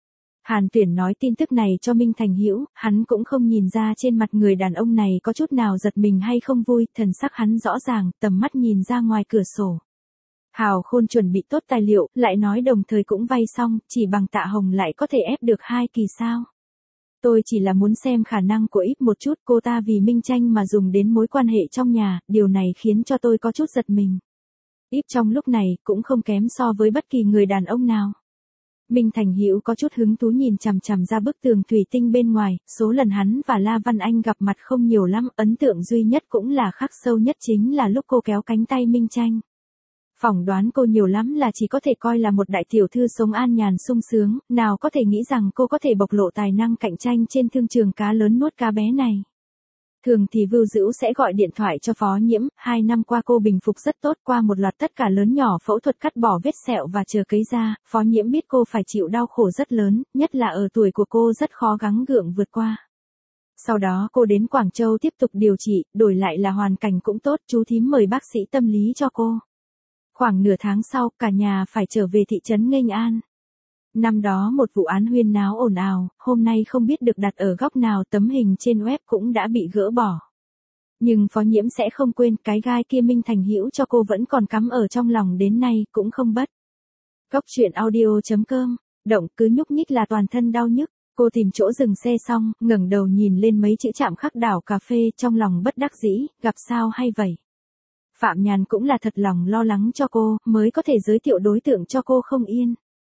Hàn Tuyển nói tin tức này cho Minh Thành Hữu, hắn cũng không nhìn ra trên mặt người đàn ông này có chút nào giật mình hay không vui, thần sắc hắn rõ ràng, tầm mắt nhìn ra ngoài cửa sổ. Hào Khôn chuẩn bị tốt tài liệu, lại nói đồng thời cũng vay xong, chỉ bằng Tạ Hồng lại có thể ép được 2 kỳ sao? Tôi chỉ là muốn xem khả năng của ít một chút, cô ta vì Minh Tranh mà dùng đến mối quan hệ trong nhà, điều này khiến cho tôi có chút giật mình. Ít trong lúc này, cũng không kém so với bất kỳ người đàn ông nào. Minh Thành Hữu có chút hứng thú nhìn chằm chằm ra bức tường thủy tinh bên ngoài, số lần hắn và La Văn Anh gặp mặt không nhiều lắm, ấn tượng duy nhất cũng là khắc sâu nhất chính là lúc cô kéo cánh tay Minh Tranh. Phỏng đoán cô nhiều lắm là chỉ có thể coi là một đại tiểu thư sống an nhàn sung sướng, nào có thể nghĩ rằng cô có thể bộc lộ tài năng cạnh tranh trên thương trường cá lớn nuốt cá bé này. Thường thì Vưu Dữu sẽ gọi điện thoại cho phó nhiễm, 2 năm qua cô bình phục rất tốt, qua một loạt tất cả lớn nhỏ phẫu thuật cắt bỏ vết sẹo và chờ cấy da, phó nhiễm biết cô phải chịu đau khổ rất lớn, nhất là ở tuổi của cô rất khó gắng gượng vượt qua. Sau đó cô đến Quảng Châu tiếp tục điều trị, đổi lại là hoàn cảnh cũng tốt, chú thím mời bác sĩ tâm lý cho cô. Khoảng nửa tháng sau, cả nhà phải trở về thị trấn Nghênh An. Năm đó một vụ án huyên náo ồn ào, hôm nay không biết được đặt ở góc nào, tấm hình trên web cũng đã bị gỡ bỏ. Nhưng phó nhiễm sẽ không quên, cái gai kia Minh Thành Hữu cho cô vẫn còn cắm ở trong lòng đến nay, cũng không bớt. Góc truyện audio.com, động cứ nhúc nhích là toàn thân đau nhức. Cô tìm chỗ dừng xe xong, ngẩng đầu nhìn lên mấy chữ chạm khắc đảo cà phê, trong lòng bất đắc dĩ, gặp sao hay vậy? Phạm Nhàn cũng là thật lòng lo lắng cho cô, mới có thể giới thiệu đối tượng cho cô không yên.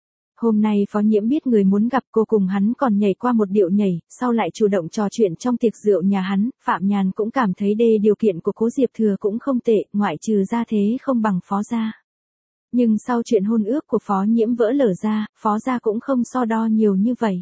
Hôm nay Phó Nhiễm biết người muốn gặp cô, cùng hắn còn nhảy qua một điệu nhảy, sau lại chủ động trò chuyện trong tiệc rượu nhà hắn. Phạm Nhàn cũng cảm thấy điều kiện của Cố Diệp Thừa cũng không tệ, ngoại trừ gia thế không bằng Phó gia. Nhưng sau chuyện hôn ước của Phó Nhiễm vỡ lở ra, Phó gia cũng không so đo nhiều như vậy.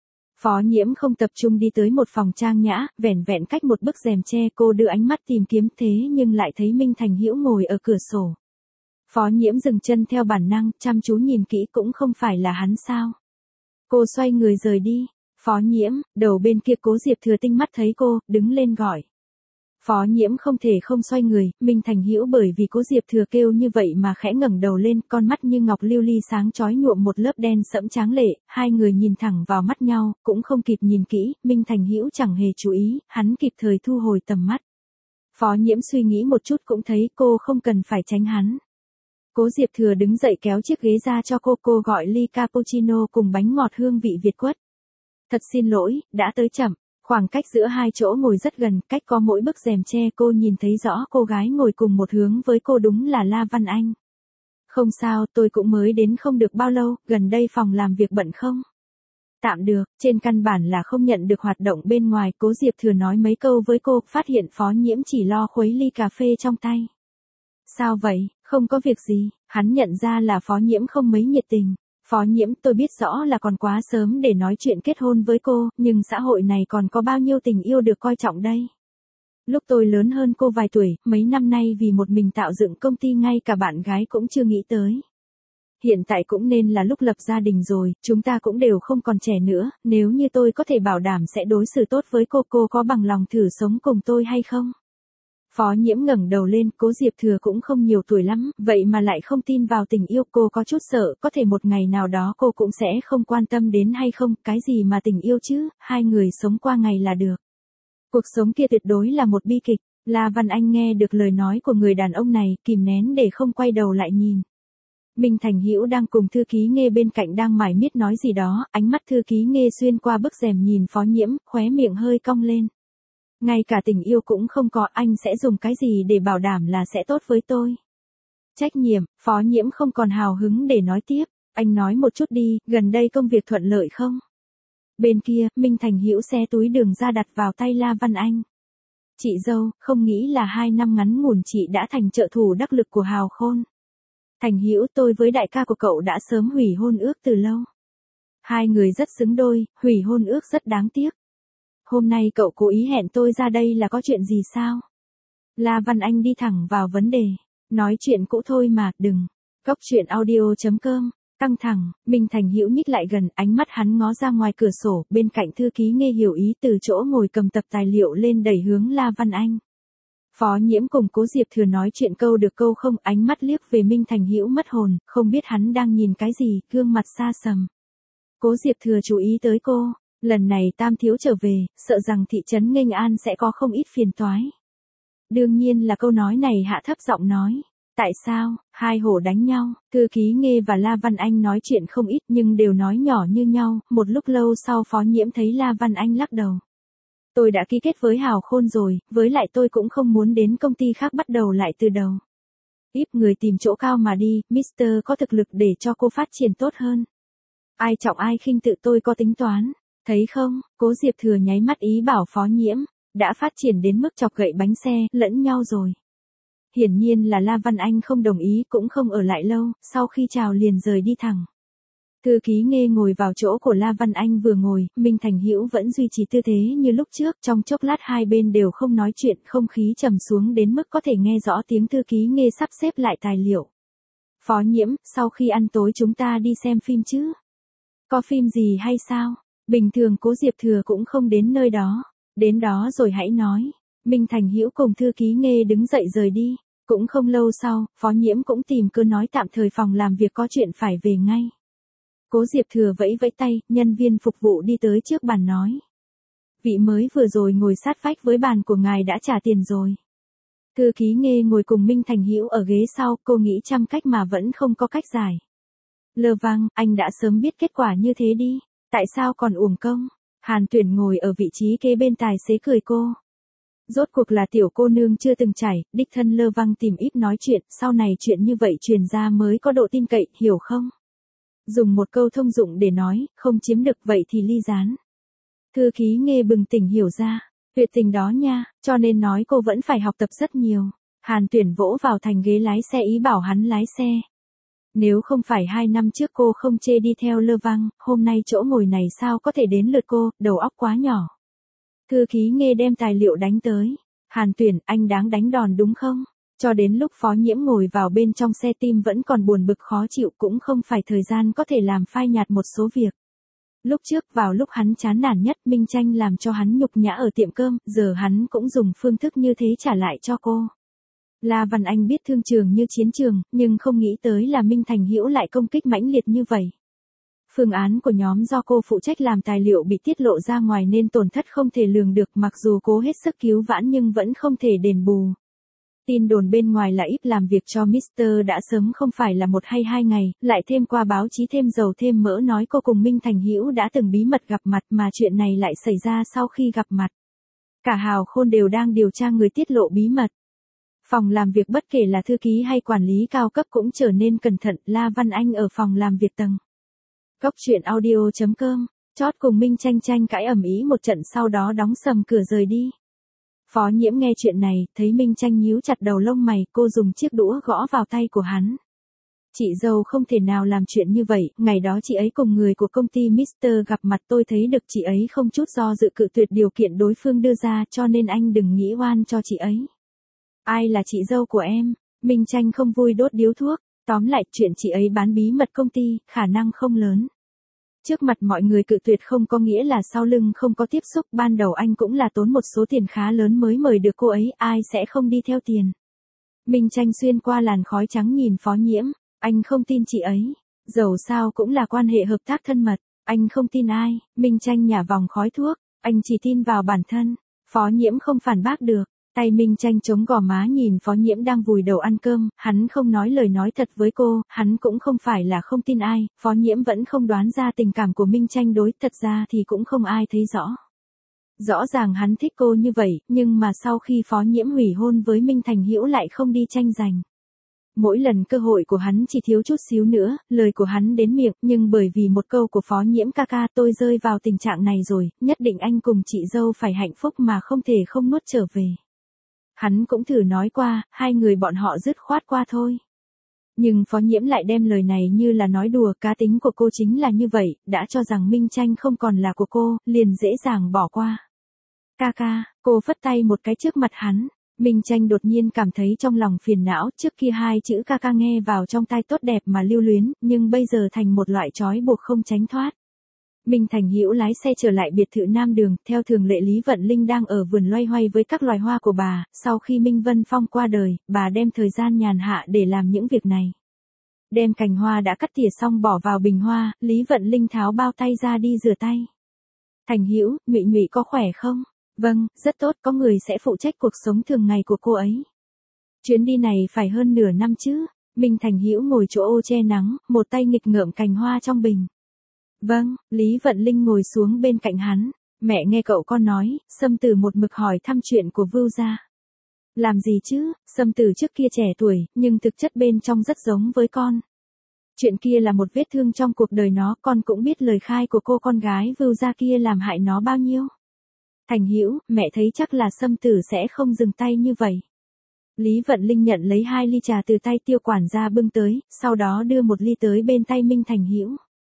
Phó Nhiễm không tập trung đi tới một phòng trang nhã, vẻn vẹn cách một bức rèm tre, cô đưa ánh mắt tìm kiếm, thế nhưng lại thấy Minh Thành Hữu ngồi ở cửa sổ. Phó Nhiễm dừng chân theo bản năng, chăm chú nhìn kỹ, cũng không phải là hắn sao. Cô xoay người rời đi. Phó Nhiễm, đầu bên kia Cố Diệp Thừa tinh mắt thấy cô, đứng lên gọi. Phó Nhiễm không thể không xoay người, Minh Thành Hữu bởi vì Cố Diệp Thừa kêu như vậy mà khẽ ngẩng đầu lên, con mắt như ngọc lưu ly sáng chói nhuộm một lớp đen sẫm tráng lệ, hai người nhìn thẳng vào mắt nhau, cũng không kịp nhìn kỹ, Minh Thành Hữu chẳng hề chú ý, hắn kịp thời thu hồi tầm mắt. Phó Nhiễm suy nghĩ một chút cũng thấy cô không cần phải tránh hắn. Cố Diệp Thừa đứng dậy kéo chiếc ghế ra cho cô gọi ly cappuccino cùng bánh ngọt hương vị Việt quất. Thật xin lỗi, đã tới chậm. Khoảng cách giữa hai chỗ ngồi rất gần, cách có mỗi bức rèm tre, cô nhìn thấy rõ cô gái ngồi cùng một hướng với cô đúng là La Văn Anh. Không sao, tôi cũng mới đến không được bao lâu, gần đây phòng làm việc bận không? Tạm được, trên căn bản là không nhận được hoạt động bên ngoài. Cố Diệp Thừa nói mấy câu với cô, phát hiện Phó Nhiễm chỉ lo khuấy ly cà phê trong tay. Sao vậy, không có việc gì, hắn nhận ra là Phó Nhiễm không mấy nhiệt tình. Phó Nhiễm, tôi biết rõ là còn quá sớm để nói chuyện kết hôn với cô, nhưng xã hội này còn có bao nhiêu tình yêu được coi trọng đây. Lúc tôi lớn hơn cô vài tuổi, mấy năm nay vì một mình tạo dựng công ty ngay cả bạn gái cũng chưa nghĩ tới. Hiện tại cũng nên là lúc lập gia đình rồi, chúng ta cũng đều không còn trẻ nữa, nếu như tôi có thể bảo đảm sẽ đối xử tốt với cô có bằng lòng thử sống cùng tôi hay không? Phó Nhiễm ngẩng đầu lên, Cố Diệp Thừa cũng không nhiều tuổi lắm, vậy mà lại không tin vào tình yêu, cô có chút sợ, có thể một ngày nào đó cô cũng sẽ không quan tâm đến hay không, cái gì mà tình yêu chứ, hai người sống qua ngày là được. Cuộc sống kia tuyệt đối là một bi kịch. La Văn Anh nghe được lời nói của người đàn ông này, kìm nén để không quay đầu lại nhìn. Minh Thành Hữu đang cùng thư ký Nghê bên cạnh đang mải miết nói gì đó, ánh mắt thư ký Nghê xuyên qua bức rèm nhìn Phó Nhiễm, khóe miệng hơi cong lên. Ngay cả tình yêu cũng không có, anh sẽ dùng cái gì để bảo đảm là sẽ tốt với tôi? Trách nhiệm. Phó Nhiễm không còn hào hứng để nói tiếp, anh nói một chút đi, gần đây công việc thuận lợi không? Bên kia, Minh Thành Hữu xé túi đường ra đặt vào tay La Văn Anh. Chị dâu, không nghĩ là 2 năm ngắn ngủn chị đã thành trợ thủ đắc lực của Hào Khôn. Thành Hữu, tôi với đại ca của cậu đã sớm hủy hôn ước từ lâu. Hai người rất xứng đôi, hủy hôn ước rất đáng tiếc. Hôm nay cậu cố ý hẹn tôi ra đây là có chuyện gì sao? La Văn Anh đi thẳng vào vấn đề. Nói chuyện cũ thôi mà, đừng. Cóc truyện audio.com. Căng thẳng, Minh Thành Hữu nhích lại gần, ánh mắt hắn ngó ra ngoài cửa sổ, bên cạnh thư ký Nghê hiểu ý từ chỗ ngồi cầm tập tài liệu lên đẩy hướng La Văn Anh. Phó Nhiễm cùng Cố Diệp Thừa nói chuyện câu được câu không, ánh mắt liếc về Minh Thành Hữu mất hồn, không biết hắn đang nhìn cái gì, gương mặt xa sầm. Cố Diệp Thừa chú ý tới cô, lần này Tam thiếu trở về, sợ rằng thị trấn Nghênh An sẽ có không ít phiền toái. Đương nhiên là câu nói này hạ thấp giọng nói. Tại sao, hai hổ đánh nhau, thư ký Nghê và La Văn Anh nói chuyện không ít nhưng đều nói nhỏ như nhau, một lúc lâu sau Phó Nhiễm thấy La Văn Anh lắc đầu. Tôi đã ký kết với Hào Khôn rồi, với lại tôi cũng không muốn đến công ty khác bắt đầu lại từ đầu. Ít người tìm chỗ cao mà đi, Mr. có thực lực để cho cô phát triển tốt hơn. Ai trọng ai khinh tự tôi có tính toán, thấy không, Cố Diệp Thừa nháy mắt ý bảo Phó Nhiễm, đã phát triển đến mức chọc gậy bánh xe, lẫn nhau rồi. Hiển nhiên là La Văn Anh không đồng ý cũng không ở lại lâu, sau khi chào liền rời đi thẳng. Thư ký Nghê ngồi vào chỗ của La Văn Anh vừa ngồi, Minh Thành Hữu vẫn duy trì tư thế như lúc trước, trong chốc lát hai bên đều không nói chuyện, không khí trầm xuống đến mức có thể nghe rõ tiếng thư ký Nghê sắp xếp lại tài liệu. Phó Nhiễm, sau khi ăn tối chúng ta đi xem phim chứ? Có phim gì hay sao? Bình thường Cố Diệp Thừa cũng không đến nơi đó. Đến đó rồi hãy nói. Minh Thành Hữu cùng thư ký Nghê đứng dậy rời đi. Cũng không lâu sau, Phó Nhiễm cũng tìm cơ nói tạm thời phòng làm việc có chuyện phải về ngay. Cố Diệp Thừa vẫy vẫy tay, nhân viên phục vụ đi tới trước bàn nói. Vị mới vừa rồi ngồi sát vách với bàn của ngài đã trả tiền rồi. Thư ký Nghê ngồi cùng Minh Thành Hữu ở ghế sau, cô nghĩ trăm cách mà vẫn không có cách giải. Lơ vang, anh đã sớm biết kết quả như thế đi, tại sao còn uổng công? Hàn Tuyển ngồi ở vị trí kế bên tài xế cười cô. Rốt cuộc là tiểu cô nương chưa từng trải, đích thân Lơ Vang tìm ít nói chuyện, sau này chuyện như vậy truyền ra mới có độ tin cậy, hiểu không? Dùng một câu thông dụng để nói, không chiếm được vậy thì ly gián. Thư ký Nghê bừng tỉnh hiểu ra, tuyệt tình đó nha, cho nên nói cô vẫn phải học tập rất nhiều. Hàn Tuyển vỗ vào thành ghế lái xe ý bảo hắn lái xe. Nếu không phải 2 năm trước cô không chê đi theo Lơ Vang, hôm nay chỗ ngồi này sao có thể đến lượt cô, đầu óc quá nhỏ. Thư ký Nghê đem tài liệu đánh tới. Hàn Tuyển, anh đáng đánh đòn đúng không? Cho đến lúc Phó Nhiễm ngồi vào bên trong xe tim vẫn còn buồn bực khó chịu cũng không phải thời gian có thể làm phai nhạt một số việc. Lúc trước vào lúc hắn chán nản nhất Minh Tranh làm cho hắn nhục nhã ở tiệm cơm, giờ hắn cũng dùng phương thức như thế trả lại cho cô. La Văn Anh biết thương trường như chiến trường, nhưng không nghĩ tới là Minh Thành Hữu lại công kích mãnh liệt như vậy. Phương án của nhóm do cô phụ trách làm tài liệu bị tiết lộ ra ngoài nên tổn thất không thể lường được, mặc dù cố hết sức cứu vãn nhưng vẫn không thể đền bù. Tin đồn bên ngoài là Íp làm việc cho Mr. đã sớm không phải là 1 hay 2 ngày, lại thêm qua báo chí thêm dầu thêm mỡ nói cô cùng Minh Thành Hữu đã từng bí mật gặp mặt mà chuyện này lại xảy ra sau khi gặp mặt. Cả Hào Khôn đều đang điều tra người tiết lộ bí mật. Phòng làm việc bất kể là thư ký hay quản lý cao cấp cũng trở nên cẩn thận. La Văn Anh ở phòng làm việc tầng Góc truyện audio.com, chót cùng Minh Tranh tranh cãi ầm ĩ một trận sau đó đóng sầm cửa rời đi. Phó Nhiễm nghe chuyện này, thấy Minh Tranh nhíu chặt đầu lông mày, cô dùng chiếc đũa gõ vào tay của hắn. Chị dâu không thể nào làm chuyện như vậy, ngày đó chị ấy cùng người của công ty Mr. gặp mặt tôi thấy được chị ấy không chút do dự cự tuyệt điều kiện đối phương đưa ra cho nên anh đừng nghĩ oan cho chị ấy. Ai là chị dâu của em? Minh Tranh không vui đốt điếu thuốc, tóm lại chuyện chị ấy bán bí mật công ty, khả năng không lớn. Trước mặt mọi người cự tuyệt không có nghĩa là sau lưng không có tiếp xúc, ban đầu anh cũng là tốn một số tiền khá lớn mới mời được cô ấy, ai sẽ không đi theo tiền. Minh Tranh xuyên qua làn khói trắng nhìn Phó Nhiễm, anh không tin chị ấy, dầu sao cũng là quan hệ hợp tác thân mật, anh không tin ai. Minh Tranh nhả vòng khói thuốc, anh chỉ tin vào bản thân. Phó Nhiễm không phản bác được. Tay Minh Tranh chống gò má nhìn Phó Nhiễm đang vùi đầu ăn cơm, hắn không nói lời nói thật với cô, hắn cũng không phải là không tin ai, Phó Nhiễm vẫn không đoán ra tình cảm của Minh Tranh đối, thật ra thì cũng không ai thấy rõ. Rõ ràng hắn thích cô như vậy, nhưng mà sau khi Phó Nhiễm hủy hôn với Minh Thành Hữu lại không đi tranh giành. Mỗi lần cơ hội của hắn chỉ thiếu chút xíu nữa, lời của hắn đến miệng, nhưng bởi vì một câu của Phó Nhiễm ca ca tôi rơi vào tình trạng này rồi, nhất định anh cùng chị dâu phải hạnh phúc mà không thể không nuốt trở về. Hắn cũng thử nói qua, hai người bọn họ dứt khoát qua thôi. Nhưng Phó Nhiễm lại đem lời này như là nói đùa, cá tính của cô chính là như vậy, đã cho rằng Minh Tranh không còn là của cô, liền dễ dàng bỏ qua. Ca ca, cô phất tay một cái trước mặt hắn. Minh Tranh đột nhiên cảm thấy trong lòng phiền não, trước kia hai chữ ca ca nghe vào trong tai tốt đẹp mà lưu luyến, nhưng bây giờ thành một loại trói buộc không tránh thoát. Minh Thành Hữu lái xe trở lại biệt thự Nam Đường, theo thường lệ Lý Vận Linh đang ở vườn loay hoay với các loài hoa của bà, sau khi Minh Vân Phong qua đời, bà đem thời gian nhàn hạ để làm những việc này. Đem cành hoa đã cắt tỉa xong bỏ vào bình hoa, Lý Vận Linh tháo bao tay ra đi rửa tay. Thành Hữu, Nhụy Nhụy có khỏe không? Vâng, rất tốt, có người sẽ phụ trách cuộc sống thường ngày của cô ấy. Chuyến đi này phải hơn nửa năm chứ? Minh Thành Hữu ngồi chỗ ô che nắng, một tay nghịch ngợm cành hoa trong bình. Vâng, Lý Vận Linh ngồi xuống bên cạnh hắn. Mẹ nghe cậu con nói, Sâm Tử một mực hỏi thăm chuyện của Vưu gia. Làm gì chứ, Sâm Tử trước kia trẻ tuổi, nhưng thực chất bên trong rất giống với con. Chuyện kia là một vết thương trong cuộc đời nó, con cũng biết lời khai của cô con gái Vưu gia kia làm hại nó bao nhiêu. Thành Hữu, mẹ thấy chắc là Sâm Tử sẽ không dừng tay như vậy. Lý Vận Linh nhận lấy 2 ly trà từ tay Tiêu quản gia bưng tới, sau đó đưa 1 ly tới bên tay Minh Thành Hữu.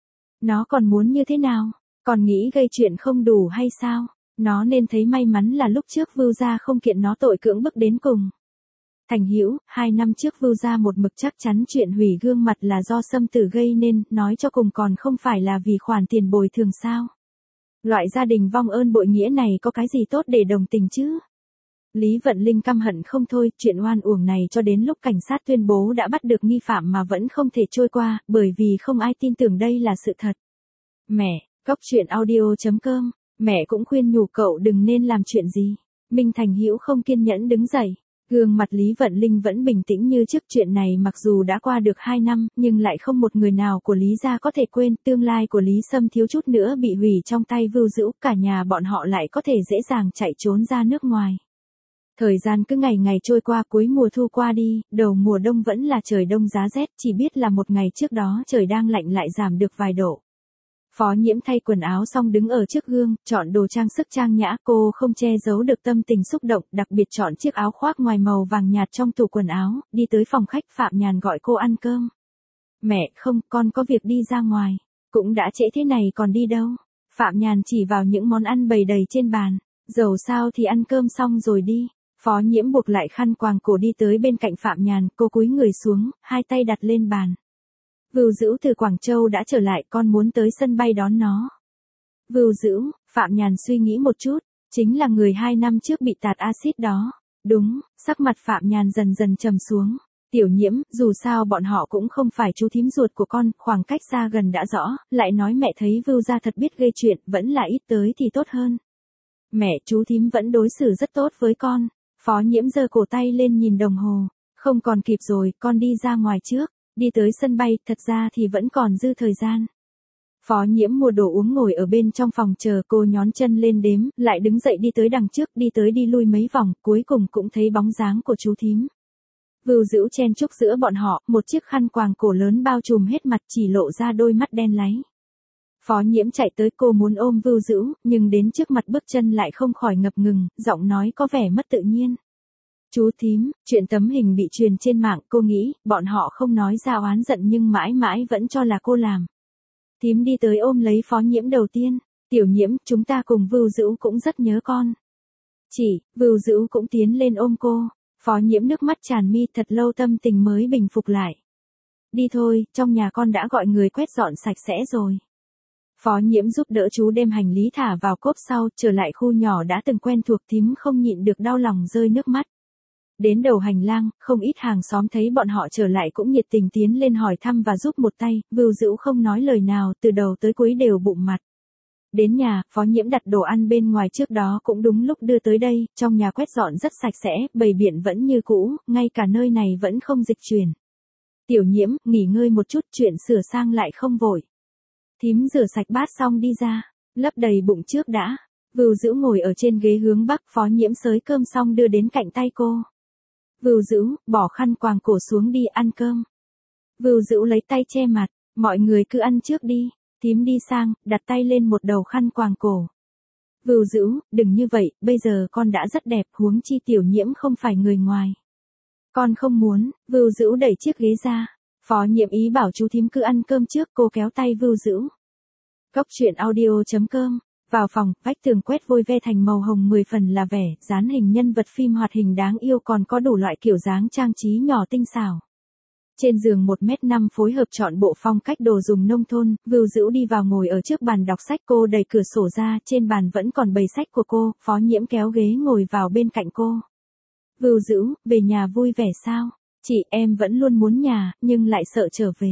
Nó còn muốn như thế nào? Còn nghĩ gây chuyện không đủ hay sao? Nó nên thấy may mắn là lúc trước Vưu gia không kiện nó tội cưỡng bức đến cùng. Thành Hữu, 2 năm trước Vưu gia một mực chắc chắn chuyện hủy gương mặt là do Sâm Tử gây nên, nói cho cùng còn không phải là vì khoản tiền bồi thường sao? Loại gia đình vong ơn bội nghĩa này có cái gì tốt để đồng tình chứ? Lý Vận Linh căm hận không thôi, chuyện oan uổng này cho đến lúc cảnh sát tuyên bố đã bắt được nghi phạm mà vẫn không thể trôi qua, bởi vì không ai tin tưởng đây là sự thật. Mẹ, Góc truyện audio.com, mẹ cũng khuyên nhủ cậu đừng nên làm chuyện gì. Minh Thành Hữu không kiên nhẫn đứng dậy. Gương mặt Lý Vận Linh vẫn bình tĩnh như trước, chuyện này mặc dù đã qua được 2 năm, nhưng lại không một người nào của Lý gia có thể quên, tương lai của Lý Sâm thiếu chút nữa bị hủy trong tay Vưu Dữu, cả nhà bọn họ lại có thể dễ dàng chạy trốn ra nước ngoài. Thời gian cứ ngày ngày trôi qua, cuối mùa thu qua đi, đầu mùa đông vẫn là trời đông giá rét, chỉ biết là một ngày trước đó trời đang lạnh lại giảm được vài độ. Phó Nhiễm thay quần áo xong đứng ở trước gương, chọn đồ trang sức trang nhã, cô không che giấu được tâm tình xúc động, đặc biệt chọn chiếc áo khoác ngoài màu vàng nhạt trong tủ quần áo, đi tới phòng khách. Phạm Nhàn gọi cô ăn cơm. Mẹ, không, con có việc đi ra ngoài. Cũng đã trễ thế này còn đi đâu? Phạm Nhàn chỉ vào những món ăn bày đầy trên bàn. Dầu sao thì ăn cơm xong rồi đi. Phó Nhiễm buộc lại khăn quàng cổ đi tới bên cạnh Phạm Nhàn, cô cúi người xuống, hai tay đặt lên bàn. Vưu Dữu từ Quảng Châu đã trở lại, con muốn tới sân bay đón nó. Vưu Dữu, Phạm Nhàn suy nghĩ một chút, chính là người 2 năm trước bị tạt axit đó. Đúng, sắc mặt Phạm Nhàn dần dần trầm xuống. Tiểu Nhiễm, dù sao bọn họ cũng không phải chú thím ruột của con, khoảng cách xa gần đã rõ, lại nói mẹ thấy Vưu gia thật biết gây chuyện, vẫn là ít tới thì tốt hơn. Mẹ, chú thím vẫn đối xử rất tốt với con. Phó Nhiễm giơ cổ tay lên nhìn đồng hồ. Không còn kịp rồi, con đi ra ngoài trước. Đi tới sân bay, thật ra thì vẫn còn dư thời gian. Phó Nhiễm mua đồ uống ngồi ở bên trong phòng chờ, cô nhón chân lên đếm, lại đứng dậy đi tới đằng trước, đi tới đi lui mấy vòng, cuối cùng cũng thấy bóng dáng của chú thím. Vưu Dữu chen chúc giữa bọn họ, một chiếc khăn quàng cổ lớn bao trùm hết mặt, chỉ lộ ra đôi mắt đen láy. Phó Nhiễm chạy tới, cô muốn ôm Vưu Dữu, nhưng đến trước mặt bước chân lại không khỏi ngập ngừng, giọng nói có vẻ mất tự nhiên. Chú thím, chuyện tấm hình bị truyền trên mạng, cô nghĩ, bọn họ không nói ra oán giận nhưng mãi mãi vẫn cho là cô làm. Thím đi tới ôm lấy Phó Nhiễm đầu tiên. Tiểu Nhiễm, chúng ta cùng Vưu Dữu cũng rất nhớ con. Vưu Dữu cũng tiến lên ôm cô. Phó Nhiễm nước mắt tràn mi, thật lâu tâm tình mới bình phục lại. Đi thôi, trong nhà con đã gọi người quét dọn sạch sẽ rồi. Phó Nhiễm giúp đỡ chú đem hành lý thả vào cốp sau, trở lại khu nhỏ đã từng quen thuộc, thím không nhịn được đau lòng rơi nước mắt. Đến đầu hành lang, không ít hàng xóm thấy bọn họ trở lại cũng nhiệt tình tiến lên hỏi thăm và giúp một tay. Vưu Dữu không nói lời nào, từ đầu tới cuối đều bụng mặt. Đến nhà, Phó Nhiễm đặt đồ ăn bên ngoài trước đó cũng đúng lúc đưa tới đây, trong nhà quét dọn rất sạch sẽ, bày biện vẫn như cũ, ngay cả nơi này vẫn không dịch chuyển. Tiểu Nhiễm, nghỉ ngơi một chút, chuyện sửa sang lại không vội. Thím rửa sạch bát xong đi ra, lấp đầy bụng trước đã. Vưu Dữu ngồi ở trên ghế hướng bắc, Phó Nhiễm xới cơm xong đưa đến cạnh tay cô. Vưu Dữu, bỏ khăn quàng cổ xuống đi ăn cơm. Vưu Dữu lấy tay che mặt, mọi người cứ ăn trước đi. Thím đi sang, đặt tay lên một đầu khăn quàng cổ. Vưu Dữu, đừng như vậy, bây giờ con đã rất đẹp, huống chi Tiểu Nhiễm không phải người ngoài. Con không muốn. Vưu Dữu đẩy chiếc ghế ra. Phó Nhiễm ý bảo chú thím cứ ăn cơm trước, cô kéo tay Vưu Dữu. Góc truyện audio.com. Vào phòng, vách tường quét vôi ve thành màu hồng 10 phần là vẻ, dán hình nhân vật phim hoạt hình đáng yêu, còn có đủ loại kiểu dáng trang trí nhỏ tinh xảo. Trên giường 1m5 phối hợp chọn bộ phong cách đồ dùng nông thôn, Vưu Dữu đi vào ngồi ở trước bàn đọc sách, cô đẩy cửa sổ ra, trên bàn vẫn còn bầy sách của cô. Phó Nhiễm kéo ghế ngồi vào bên cạnh cô. Vưu Dữu, về nhà vui vẻ sao? Chị, em vẫn luôn muốn nhà, nhưng lại sợ trở về.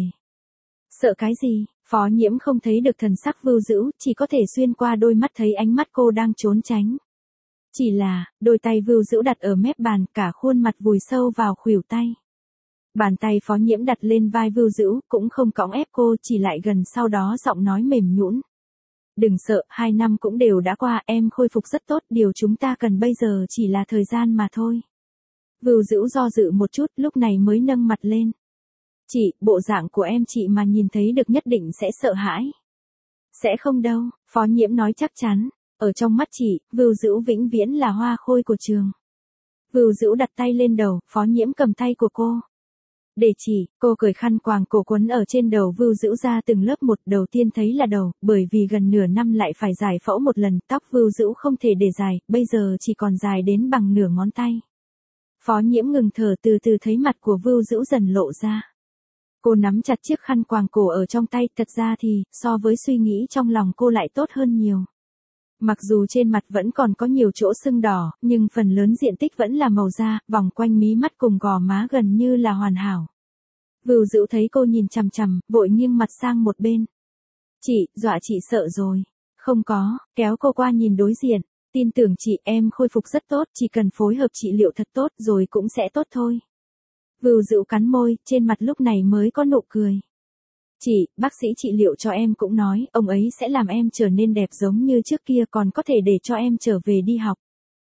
Sợ cái gì? Phó Nhiễm không thấy được thần sắc Vưu Dữu, chỉ có thể xuyên qua đôi mắt thấy ánh mắt cô đang trốn tránh. Chỉ là, đôi tay Vưu Dữu đặt ở mép bàn, cả khuôn mặt vùi sâu vào khuỷu tay. Bàn tay Phó Nhiễm đặt lên vai Vưu Dữu, cũng không cõng ép cô, chỉ lại gần, sau đó giọng nói mềm nhũn. Đừng sợ, 2 năm cũng đều đã qua, em khôi phục rất tốt, điều chúng ta cần bây giờ chỉ là thời gian mà thôi. Vưu Dữu do dự một chút, lúc này mới nâng mặt lên. Chị, bộ dạng của em chị mà nhìn thấy được nhất định sẽ sợ hãi. Sẽ không đâu, Phó Nhiễm nói chắc chắn. Ở trong mắt chị, Vưu Dữu vĩnh viễn là hoa khôi của trường. Vưu Dữu đặt tay lên đầu, Phó Nhiễm cầm tay của cô. Để chỉ, cô cởi khăn quàng cổ quấn ở trên đầu Vưu Dữu ra từng lớp một, đầu tiên thấy là đầu, bởi vì gần nửa năm lại phải giải phẫu một lần, tóc Vưu Dữu không thể để dài, bây giờ chỉ còn dài đến bằng nửa ngón tay. Phó Nhiễm ngừng thở, từ từ thấy mặt của Vưu Dữu dần lộ ra. Cô nắm chặt chiếc khăn quàng cổ ở trong tay, thật ra thì, so với suy nghĩ trong lòng cô lại tốt hơn nhiều. Mặc dù trên mặt vẫn còn có nhiều chỗ sưng đỏ, nhưng phần lớn diện tích vẫn là màu da, vòng quanh mí mắt cùng gò má gần như là hoàn hảo. Vưu Dữu thấy cô nhìn chằm chằm, vội nghiêng mặt sang một bên. Chị, dọa chị sợ rồi. Không có, kéo cô qua nhìn đối diện. Tin tưởng chị, em khôi phục rất tốt, chỉ cần phối hợp trị liệu thật tốt rồi cũng sẽ tốt thôi. Vưu Dữu cắn môi, trên mặt lúc này mới có nụ cười. Chị, bác sĩ trị liệu cho em cũng nói, ông ấy sẽ làm em trở nên đẹp giống như trước kia, còn có thể để cho em trở về đi học.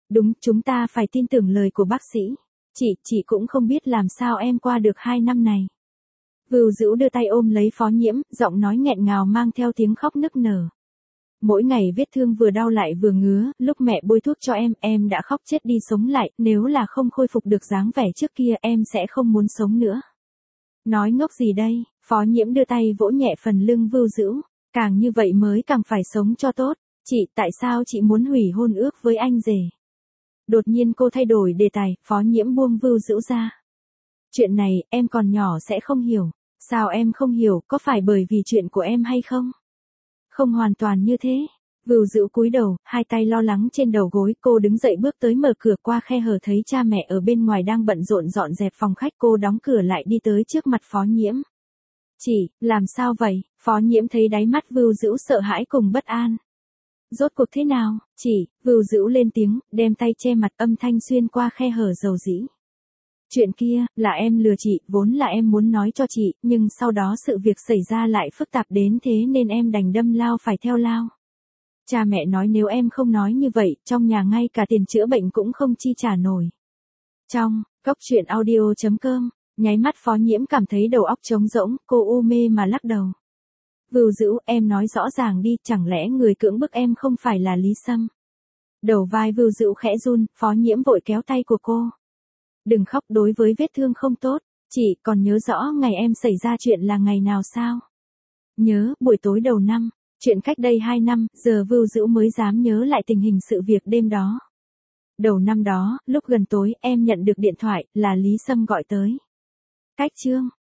Đúng, chúng ta phải tin tưởng lời của bác sĩ. Chị cũng không biết làm sao em qua được 2 năm này. Vưu Dữu đưa tay ôm lấy Phó Nhiễm, giọng nói nghẹn ngào mang theo tiếng khóc nức nở. Mỗi ngày vết thương vừa đau lại vừa ngứa, lúc mẹ bôi thuốc cho em đã khóc chết đi sống lại, nếu là không khôi phục được dáng vẻ trước kia em sẽ không muốn sống nữa. Nói ngốc gì đây, Phó Nhiễm đưa tay vỗ nhẹ phần lưng Vưu Dữu, càng như vậy mới càng phải sống cho tốt. Chị, tại sao chị muốn hủy hôn ước với anh rể? Đột nhiên cô thay đổi đề tài, Phó Nhiễm buông Vưu Dữu ra. Chuyện này, em còn nhỏ sẽ không hiểu. Sao em không hiểu, có phải bởi vì chuyện của em hay không? Không hoàn toàn như thế. Vưu Dữu cúi đầu, hai tay lo lắng trên đầu gối, cô đứng dậy bước tới mở cửa qua khe hở thấy cha mẹ ở bên ngoài đang bận rộn dọn dẹp phòng khách, cô đóng cửa lại đi tới trước mặt Phó Nhiễm. Chị, làm sao vậy? Phó Nhiễm thấy đáy mắt Vưu Dữu sợ hãi cùng bất an. Rốt cuộc thế nào? Chị, Vưu Dữu lên tiếng, đem tay che mặt, âm thanh xuyên qua khe hở dầu dĩ. Chuyện kia, là em lừa chị, vốn là em muốn nói cho chị, nhưng sau đó sự việc xảy ra lại phức tạp đến thế nên em đành đâm lao phải theo lao. Cha mẹ nói nếu em không nói như vậy, trong nhà ngay cả tiền chữa bệnh cũng không chi trả nổi. Trong, Cốc truyện audio.com, nháy mắt Phó Nhiễm cảm thấy đầu óc trống rỗng, cô u mê mà lắc đầu. Vưu Dữu, em nói rõ ràng đi, chẳng lẽ người cưỡng bức em không phải là Lý Sâm? Đầu vai Vưu Dữu khẽ run, Phó Nhiễm vội kéo tay của cô. Đừng khóc, đối với vết thương không tốt, chị còn nhớ rõ ngày em xảy ra chuyện là ngày nào sao? Nhớ, buổi tối đầu năm, chuyện cách đây 2 năm, giờ Vưu Dữu mới dám nhớ lại tình hình sự việc đêm đó. Đầu năm đó, lúc gần tối, em nhận được điện thoại, là Lý Sâm gọi tới. Cách chương.